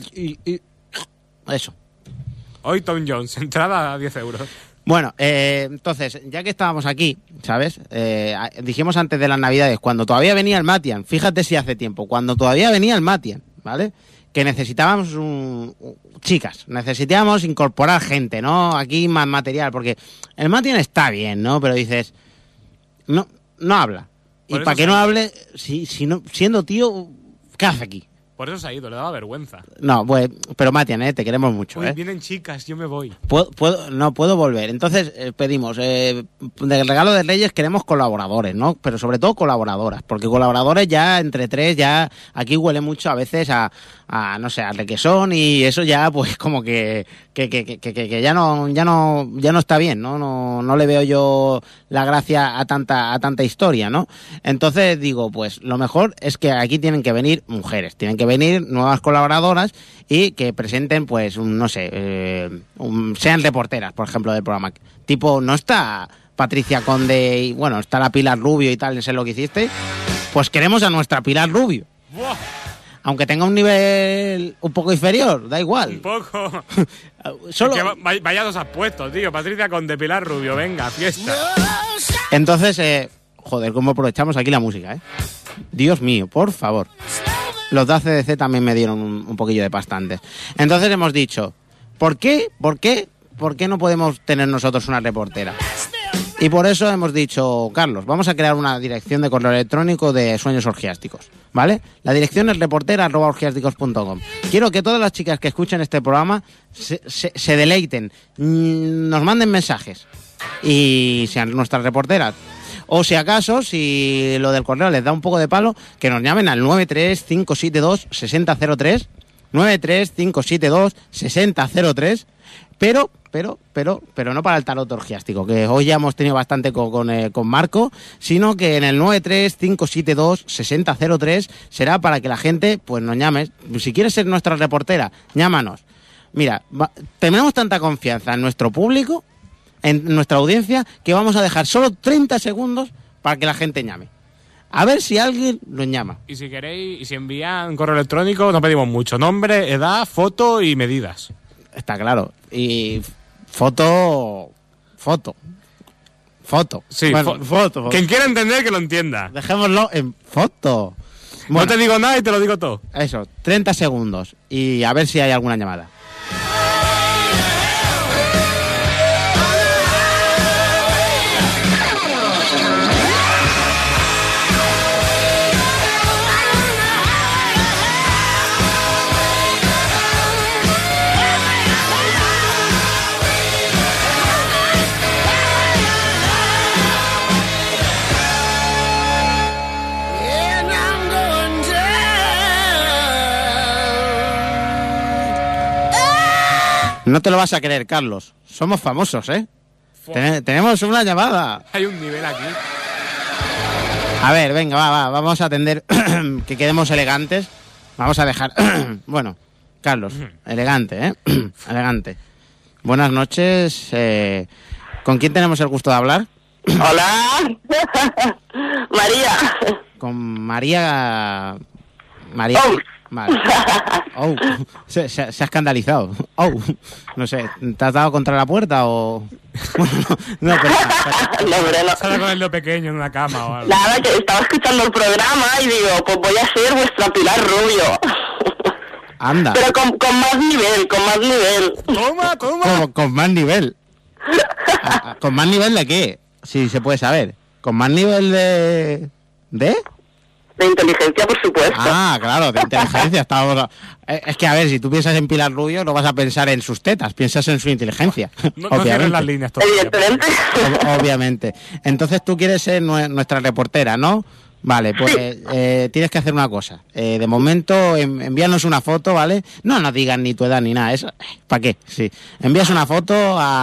eso. Hoy Tom Jones, entrada a 10 euros. Bueno, entonces, ya que estábamos aquí, ¿sabes? Dijimos antes de las Navidades, cuando todavía venía el Matian, fíjate si hace tiempo, cuando todavía venía el Matian, ¿vale? Que necesitábamos chicas, necesitábamos incorporar gente, ¿no? Aquí más material, porque el Matian está bien, ¿no? Pero dices, no habla. Y para que no hable, si no, siendo tío, ¿qué hace aquí? Por eso se ha ido, le daba vergüenza. No, pues, pero Matian, te queremos mucho, Uy, vienen chicas, yo me voy. No puedo volver. Entonces pedimos, del regalo de Reyes queremos colaboradores, ¿no? Pero sobre todo colaboradoras, porque colaboradores ya entre tres, ya aquí huele mucho a veces a no sé, a requesón y eso ya pues como que ya no está bien, ¿no? No le veo yo la gracia a tanta historia, ¿no? Entonces digo, pues lo mejor es que aquí tienen que venir mujeres, tienen que venir nuevas colaboradoras y que presenten, pues, no sé, sean reporteras, por ejemplo, del programa. Tipo, no está Patricia Conde y, bueno, está la Pilar Rubio y tal, no sé lo que hiciste. Pues queremos a nuestra Pilar Rubio. ¡Buah! Aunque tenga un nivel un poco inferior, da igual. Un poco. Solo... Es que vaya dos has puesto, tío. Patricia Conde, Pilar Rubio, venga, fiesta. Entonces, joder, cómo aprovechamos aquí la música, ¿eh? Dios mío, por favor. Los de ACDC también me dieron un poquillo de pasta antes. Entonces hemos dicho, ¿por qué no podemos tener nosotros una reportera? Y por eso hemos dicho, Carlos, vamos a crear una dirección de correo electrónico de Sueños Orgiásticos, ¿vale? La dirección es reportera@orgiásticos.com. Quiero que todas las chicas que escuchen este programa se deleiten, nos manden mensajes y sean nuestras reporteras. O si acaso, si lo del correo les da un poco de palo, que nos llamen al 93572-6003, 93572-6003, pero no para el tarot orgiástico, que hoy ya hemos tenido bastante con Marco, sino que en el 93572-6003 será para que la gente pues nos llame. Si quieres ser nuestra reportera, llámanos. Mira, tenemos tanta confianza en nuestro público, en nuestra audiencia, que vamos a dejar solo 30 segundos para que la gente llame. A ver si alguien nos llama. Y si queréis, y si envían correo electrónico, no pedimos mucho. Nombre, edad, foto y medidas. Está claro. Y foto. Sí, bueno, foto. Quien quiera entender, que lo entienda. Dejémoslo en foto. Bueno, no te digo nada y te lo digo todo. Eso, 30 segundos. Y a ver si hay alguna llamada. No te lo vas a creer, Carlos. Somos famosos, ¿eh? Tenemos una llamada. Hay un nivel aquí. A ver, venga, vamos a atender que quedemos elegantes. Vamos a dejar... Bueno, Carlos, elegante, ¿eh? Elegante. Buenas noches. ¿Con quién tenemos el gusto de hablar? Hola. María. Con María... Oh. Vale. Oh, se ha escandalizado. Oh, no sé, ¿te has dado contra la puerta o...? Bueno, no, pero... No, hombre, no. Sale con el dedo pequeño en una cama o algo. Nada, que estaba escuchando el programa y digo, pues voy a ser vuestra Pilar Rubio. Anda. Pero con más nivel, con más nivel. Toma. Con más nivel. ¿Con más nivel de qué? Si se puede saber. ¿Con más nivel de...? ¿De? De inteligencia, por supuesto. Ah, claro, de inteligencia. Es que, a ver, si tú piensas en Pilar Rubio, no vas a pensar en sus tetas, piensas en su inteligencia. No cierres las líneas todavía. Evidentemente. Obviamente. Entonces tú quieres ser nuestra reportera, ¿no? Vale, pues tienes que hacer una cosa. De momento, envíanos una foto, ¿vale? No nos digas ni tu edad ni nada. Eso, ¿para qué? Sí. Envías una foto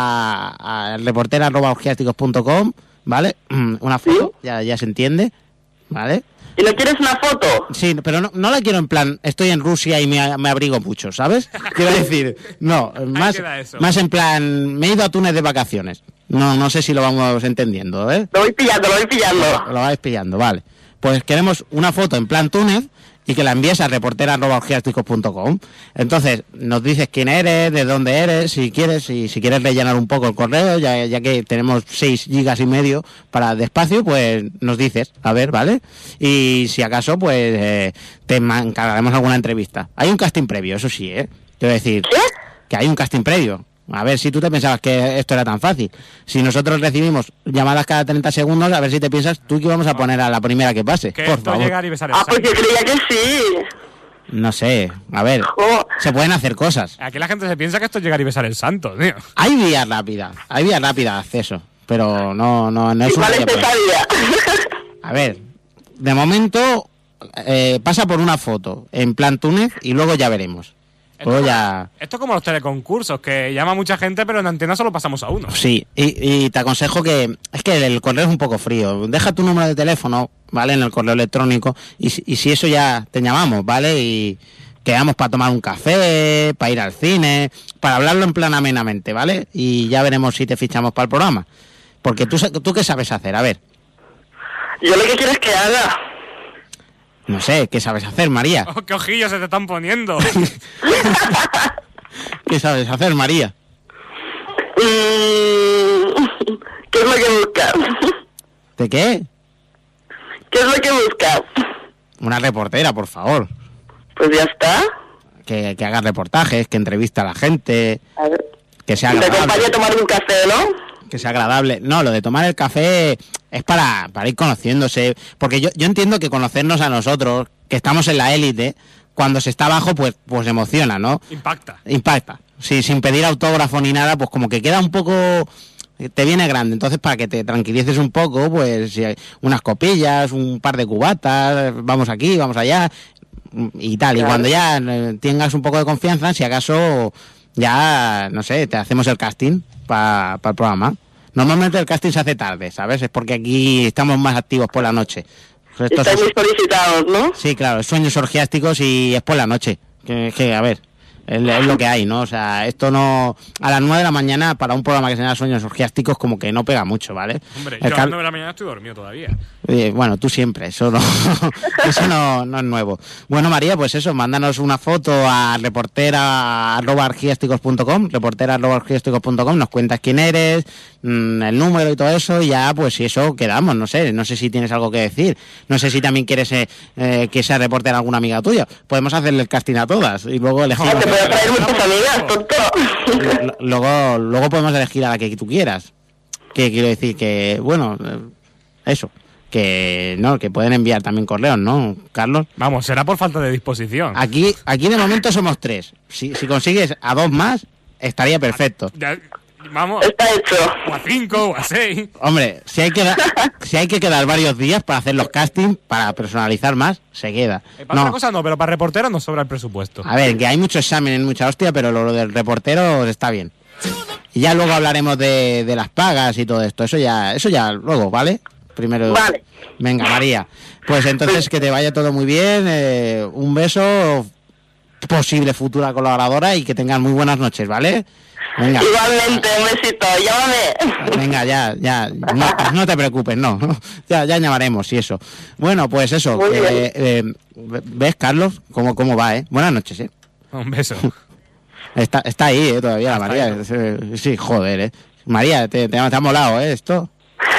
a reportera@orgiásticos.com, ¿vale? Una foto, ya se entiende, ¿vale? ¿Y no quieres una foto? Sí, pero no la quiero en plan, estoy en Rusia y me abrigo mucho, ¿sabes? Quiero decir, no, más en plan, me he ido a Túnez de vacaciones. No sé si lo vamos entendiendo, ¿eh? Lo voy pillando. Lo vais pillando, vale. Pues queremos una foto en plan Túnez y que la envíes a reportera@orgiásticos.com. Entonces, nos dices quién eres, de dónde eres, si quieres, y si quieres rellenar un poco el correo, ya que tenemos 6 gigas y medio para de espacio, pues nos dices, a ver, ¿vale? Y si acaso, pues te encargaremos alguna entrevista. Hay un casting previo, eso sí, ¿eh? Quiero decir, que hay un casting previo. A ver si tú te pensabas que esto era tan fácil. Si nosotros recibimos llamadas cada 30 segundos, a ver si te piensas tú que íbamos a poner a la primera que pase. Que por esto favor. llegar y besar el santo. Pues yo creía que sí. No sé, a ver, se pueden hacer cosas. Aquí la gente se piensa que esto es llegar y besar el santo, tío. Hay vía rápida de acceso, pero no es una vía. A ver, de momento pasa por una foto en plan Túnez y luego ya veremos. Esto es como los teleconcursos, que llama mucha gente, pero en antena solo pasamos a uno. Sí, y te aconsejo que... Es que el correo es un poco frío. Deja tu número de teléfono, ¿vale? En el correo electrónico. Y si eso ya te llamamos, ¿vale? Y quedamos para tomar un café, para ir al cine, para hablarlo en plan amenamente, ¿vale? Y ya veremos si te fichamos para el programa. Porque tú ¿qué sabes hacer? A ver. Yo lo que quiero es que haga... No sé, ¿qué sabes hacer, María? Oh, ¡qué ojillos se te están poniendo! ¿Qué sabes hacer, María? ¿Qué es lo que buscas? ¿De qué? ¿Qué es lo que buscas? Una reportera, por favor. Pues ya está. Que haga reportajes, que entrevista a la gente, A ver. que sea Te agradable. acompañe a tomar un café, ¿no? Que sea agradable. No, lo de tomar el café es para ir conociéndose. Porque yo entiendo que conocernos a nosotros, que estamos en la élite, cuando se está abajo, pues emociona, ¿no? Impacta. Sí, sin pedir autógrafo ni nada, pues como que queda un poco... Te viene grande. Entonces, para que te tranquilices un poco, pues si hay unas copillas, un par de cubatas, vamos aquí, vamos allá, y tal. Claro. Y cuando ya tengas un poco de confianza, si acaso ya, no sé, te hacemos el casting para el programa. Normalmente el casting se hace tarde, ¿sabes? Es porque aquí estamos más activos por la noche. Estáis muy solicitados, ¿no? Sí, claro, sueños orgiásticos y es por la noche. Que a ver, es lo que hay, ¿no? O sea, esto no... A las 9 de la mañana, para un programa que se llama Sueños Orgiásticos, como que no pega mucho, ¿vale? Hombre, yo a las 9 de la mañana estoy dormido todavía. Bueno, tú siempre, eso no es nuevo. Bueno, María, pues eso, mándanos una foto a reportera@orgiásticos.com, nos cuentas quién eres, el número y todo eso, y ya, pues si eso quedamos, no sé si tienes algo que decir, no sé si también quieres que sea reportera alguna amiga tuya, podemos hacerle el casting a todas y luego elegir... Te puedo traer muchas amigas, tonto. Luego podemos elegir a la que tú quieras. Que quiero decir que, bueno, eso... Que pueden enviar también correos, ¿no, Carlos? Vamos, será por falta de disposición. Aquí de momento somos 3. Si consigues a 2 más, estaría perfecto. Vamos. Está hecho. O a 5, o a 6. Hombre, si hay que quedar varios días para hacer los castings, para personalizar más, se queda. Para otra cosa no, pero para reporteros nos sobra el presupuesto. A ver, que hay mucho examen, mucha hostia, pero lo del reportero está bien. Y ya luego hablaremos de las pagas y todo esto. Eso ya luego, ¿vale? primero. Vale. Venga, María. Pues entonces que te vaya todo muy bien. Un beso, posible futura colaboradora y que tengas muy buenas noches, ¿vale? Venga. Igualmente, un besito, llámame. Venga, ya. No te preocupes, no. Ya llamaremos y eso. Bueno, pues eso. Muy bien. ¿Ves, Carlos? ¿Cómo va, Buenas noches, Un beso. Está ahí, todavía la Hasta María. Sí, joder, María, te ha molado, esto.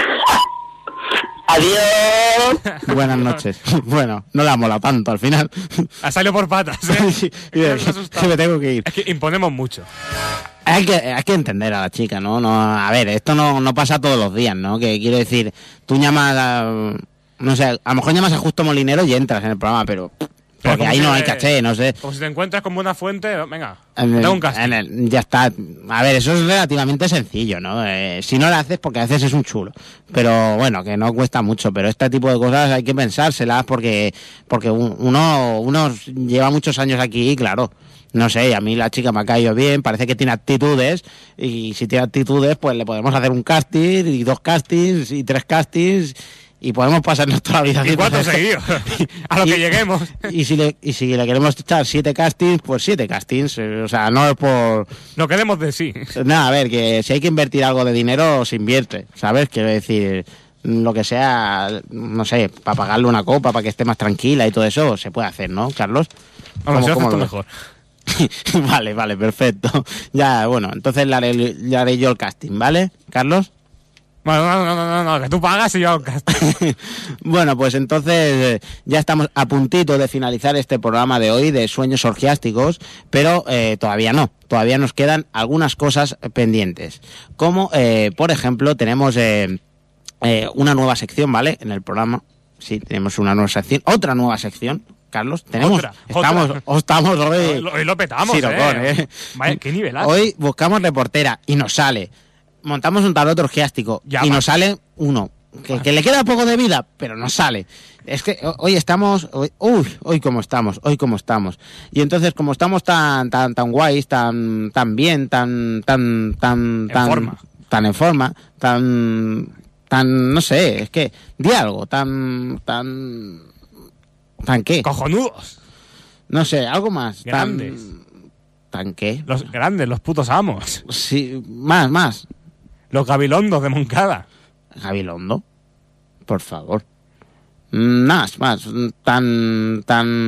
Adiós. Buenas noches. Bueno, no la ha molado tanto al final. Ha salido por patas, Sí, Me ha asustado. que me tengo que ir. Es que imponemos mucho. Hay que entender a la chica, ¿no? A ver, esto no pasa todos los días, ¿no? Que quiero decir, tú llamas no sé, a lo mejor llamas a Justo Molinero y entras en el programa, pero porque ahí no hay caché, no sé. Como si te encuentras con buena fuente, venga, da un casting. Ya está. A ver, eso es relativamente sencillo, ¿no? Si no lo haces, porque a veces es un chulo. Pero bueno, que no cuesta mucho. Pero este tipo de cosas hay que pensárselas porque uno lleva muchos años aquí y claro, no sé, a mí la chica me ha caído bien, parece que tiene actitudes y si tiene actitudes, pues le podemos hacer un casting y 2 castings y 3 castings y podemos pasarnos toda la vida Y 4 seguidos, a lo que lleguemos. Y si le queremos echar 7 castings, pues 7 castings. O sea, no es por... No queremos de sí. Nada, a ver, que si hay que invertir algo de dinero, se invierte, ¿sabes? Quiero decir, lo que sea, no sé, para pagarle una copa, para que esté más tranquila y todo eso, se puede hacer, ¿no, Carlos? Vamos, si lo haces tú lo ves? mejor. Vale, perfecto. Ya, bueno, entonces le haré yo el casting, ¿vale, Carlos? Bueno, no, que tú pagas y yo hago casting. Bueno, pues entonces ya estamos a puntito de finalizar este programa de hoy de Sueños Orgiásticos, pero todavía no. Todavía nos quedan algunas cosas pendientes. Como, por ejemplo, tenemos una nueva sección, ¿vale? En el programa. Sí, tenemos una nueva sección. Otra nueva sección. Carlos, tenemos, estamos hoy. Hoy lo petamos, Vaya, qué nivelazo. Hoy buscamos reportera y nos sale. Montamos un tarot orgiástico y nos sale uno que le queda poco de vida, pero nos sale. Es que hoy estamos, hoy cómo estamos. Y entonces como estamos tan guays, tan bien, tan en forma, tan no sé, es que di algo, tan ¿qué? Cojonudos. No sé, algo más. Grandes. ¿Tan qué? Los grandes, los putos amos. Sí, más. Los gabilondos de Moncada. ¿Gabilondo? Por favor. Más. ¿Tan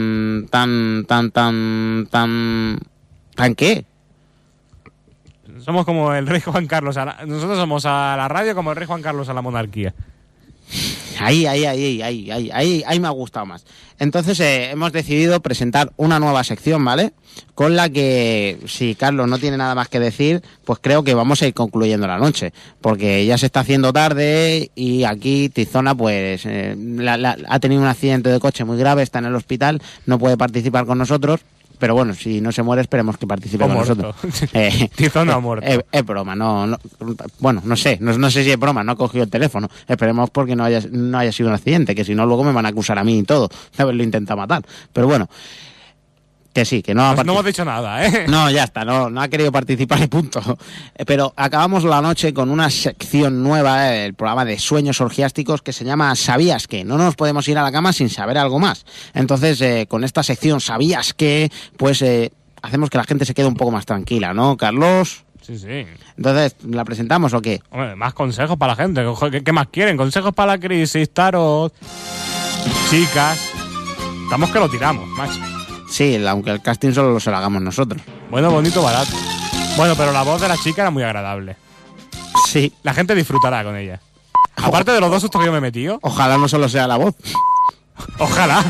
qué? Somos como el rey Juan Carlos. Nosotros somos a la radio como el rey Juan Carlos a la monarquía. Ahí me ha gustado más. Entonces hemos decidido presentar una nueva sección, ¿vale? Con la que, si Carlos no tiene nada más que decir, pues creo que vamos a ir concluyendo la noche. Porque ya se está haciendo tarde y aquí Tizona, pues, ha tenido un accidente de coche muy grave, está en el hospital, no puede participar con nosotros. Pero bueno, si no se muere, esperemos que participe con nosotros. Tizona o muerto. Es broma, no. Bueno, no sé si es broma, no ha cogido el teléfono. Esperemos porque no haya sido un accidente, que si no luego me van a acusar a mí y todo de haberlo intentado matar. Pero bueno, que sí, que no no hemos dicho nada, ¿eh? No, ya está, no ha querido participar y punto. Pero acabamos la noche con una sección nueva del programa de Sueños Orgiásticos que se llama ¿Sabías qué? No nos podemos ir a la cama sin saber algo más. Entonces, con esta sección ¿Sabías qué? Pues hacemos que la gente se quede un poco más tranquila, ¿no, Carlos? Sí. Entonces, ¿la presentamos o qué? Hombre, más consejos para la gente. ¿Qué más quieren? Consejos para la crisis, tarot, chicas. Estamos que lo tiramos, macho. Sí, aunque el casting solo se lo hagamos nosotros. Bueno, bonito, barato. Bueno, pero la voz de la chica era muy agradable. Sí. La gente disfrutará con ella. Aparte de los 2 sustos que yo me he metido. Ojalá no solo sea la voz. Ojalá.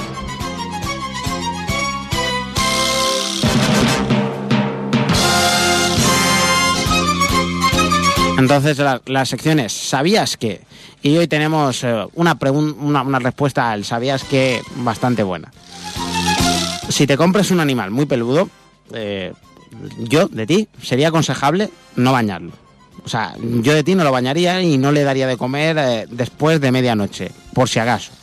Entonces la sección es ¿Sabías qué? Y hoy tenemos una respuesta al ¿Sabías qué? Bastante buena. Si te compras un animal muy peludo, yo, de ti, sería aconsejable no bañarlo. O sea, yo de ti no lo bañaría y no le daría de comer después de medianoche, por si acaso.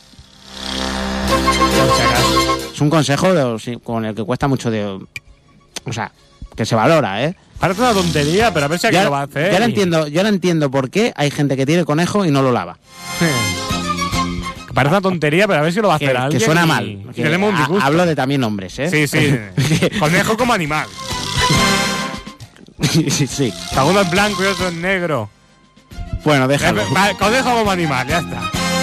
Es un consejo con el que cuesta mucho o sea, que se valora, ¿eh? Parece una tontería, pero a ver si alguien lo va a hacer. Yo ahora entiendo por qué hay gente que tiene conejo y no lo lava. Parece una tontería, pero a ver si lo va a hacer alguien. Que suena mal. Que tenemos un disgusto. Hablo de también hombres, ¿eh? Sí. Conejo como animal. Sí. Uno es blanco y otro es negro. Bueno, déjalo. Conejo como animal, ya está.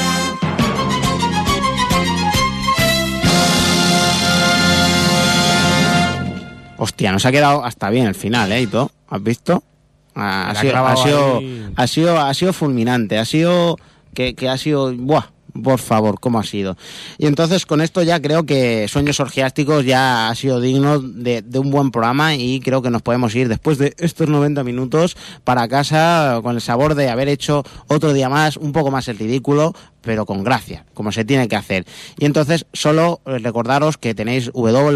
Hostia, nos ha quedado hasta bien el final, ¿eh? Y todo, ¿has visto? Ha sido fulminante, ha sido que ha sido, ¡buah! Por favor, ¿cómo ha sido? Y entonces con esto ya creo que Sueños Orgiásticos ya ha sido digno de un buen programa y creo que nos podemos ir después de estos 90 minutos para casa con el sabor de haber hecho otro día más, un poco más el ridículo, pero con gracia, como se tiene que hacer. Y entonces solo recordaros que tenéis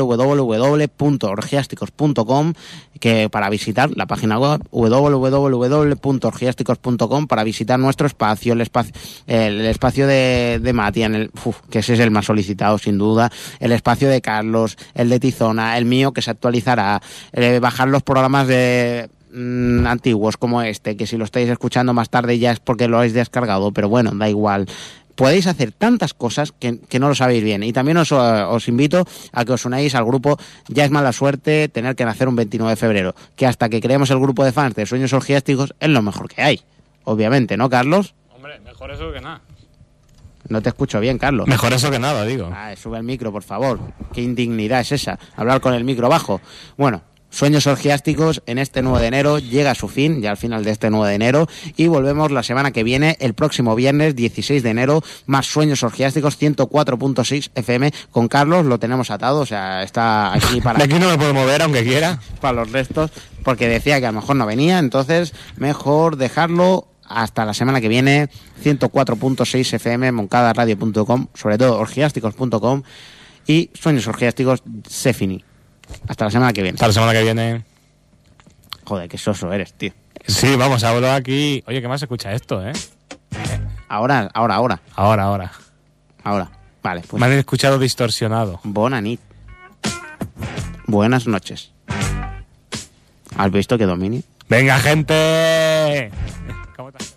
www.orgiásticos.com que para visitar la página web www.orgiásticos.com para visitar nuestro espacio, el espacio de Matian, que ese es el más solicitado sin duda, el espacio de Carlos, el de Tizona, el mío que se actualizará, bajar los programas de antiguos como este, que si lo estáis escuchando más tarde ya es porque lo habéis descargado, pero bueno, da igual. Podéis hacer tantas cosas que no lo sabéis bien. Y también os invito a que os unáis al grupo Ya es mala suerte tener que nacer un 29 de febrero, que hasta que creemos el grupo de fans de Sueños Orgiásticos es lo mejor que hay. Obviamente, ¿no, Carlos? Hombre, mejor eso que nada. No te escucho bien, Carlos. Mejor eso que nada, digo. Sube el micro, por favor. Qué indignidad es esa, hablar con el micro bajo. Bueno, Sueños Orgiásticos en este 9 de enero llega a su fin, ya al final de este 9 de enero, y volvemos la semana que viene, el próximo viernes 16 de enero, más Sueños Orgiásticos 104.6 FM con Carlos, lo tenemos atado, o sea, está aquí para... De aquí no me puedo mover, aunque quiera. Para los restos, porque decía que a lo mejor no venía, entonces mejor dejarlo hasta la semana que viene, 104.6 FM, moncadaradio.com, sobre todo orgiásticos.com y Sueños Orgiásticos se finí. Hasta la semana que viene. Hasta la semana que viene. Joder, qué soso eres, tío. Sí, vamos, hablo aquí. Oye, ¿qué más se escucha esto, eh? Ahora. Ahora. Vale, pues. Me han escuchado distorsionado. Bona nit. Buenas noches. ¿Has visto que domini? ¡Venga, gente! ¿Cómo estás?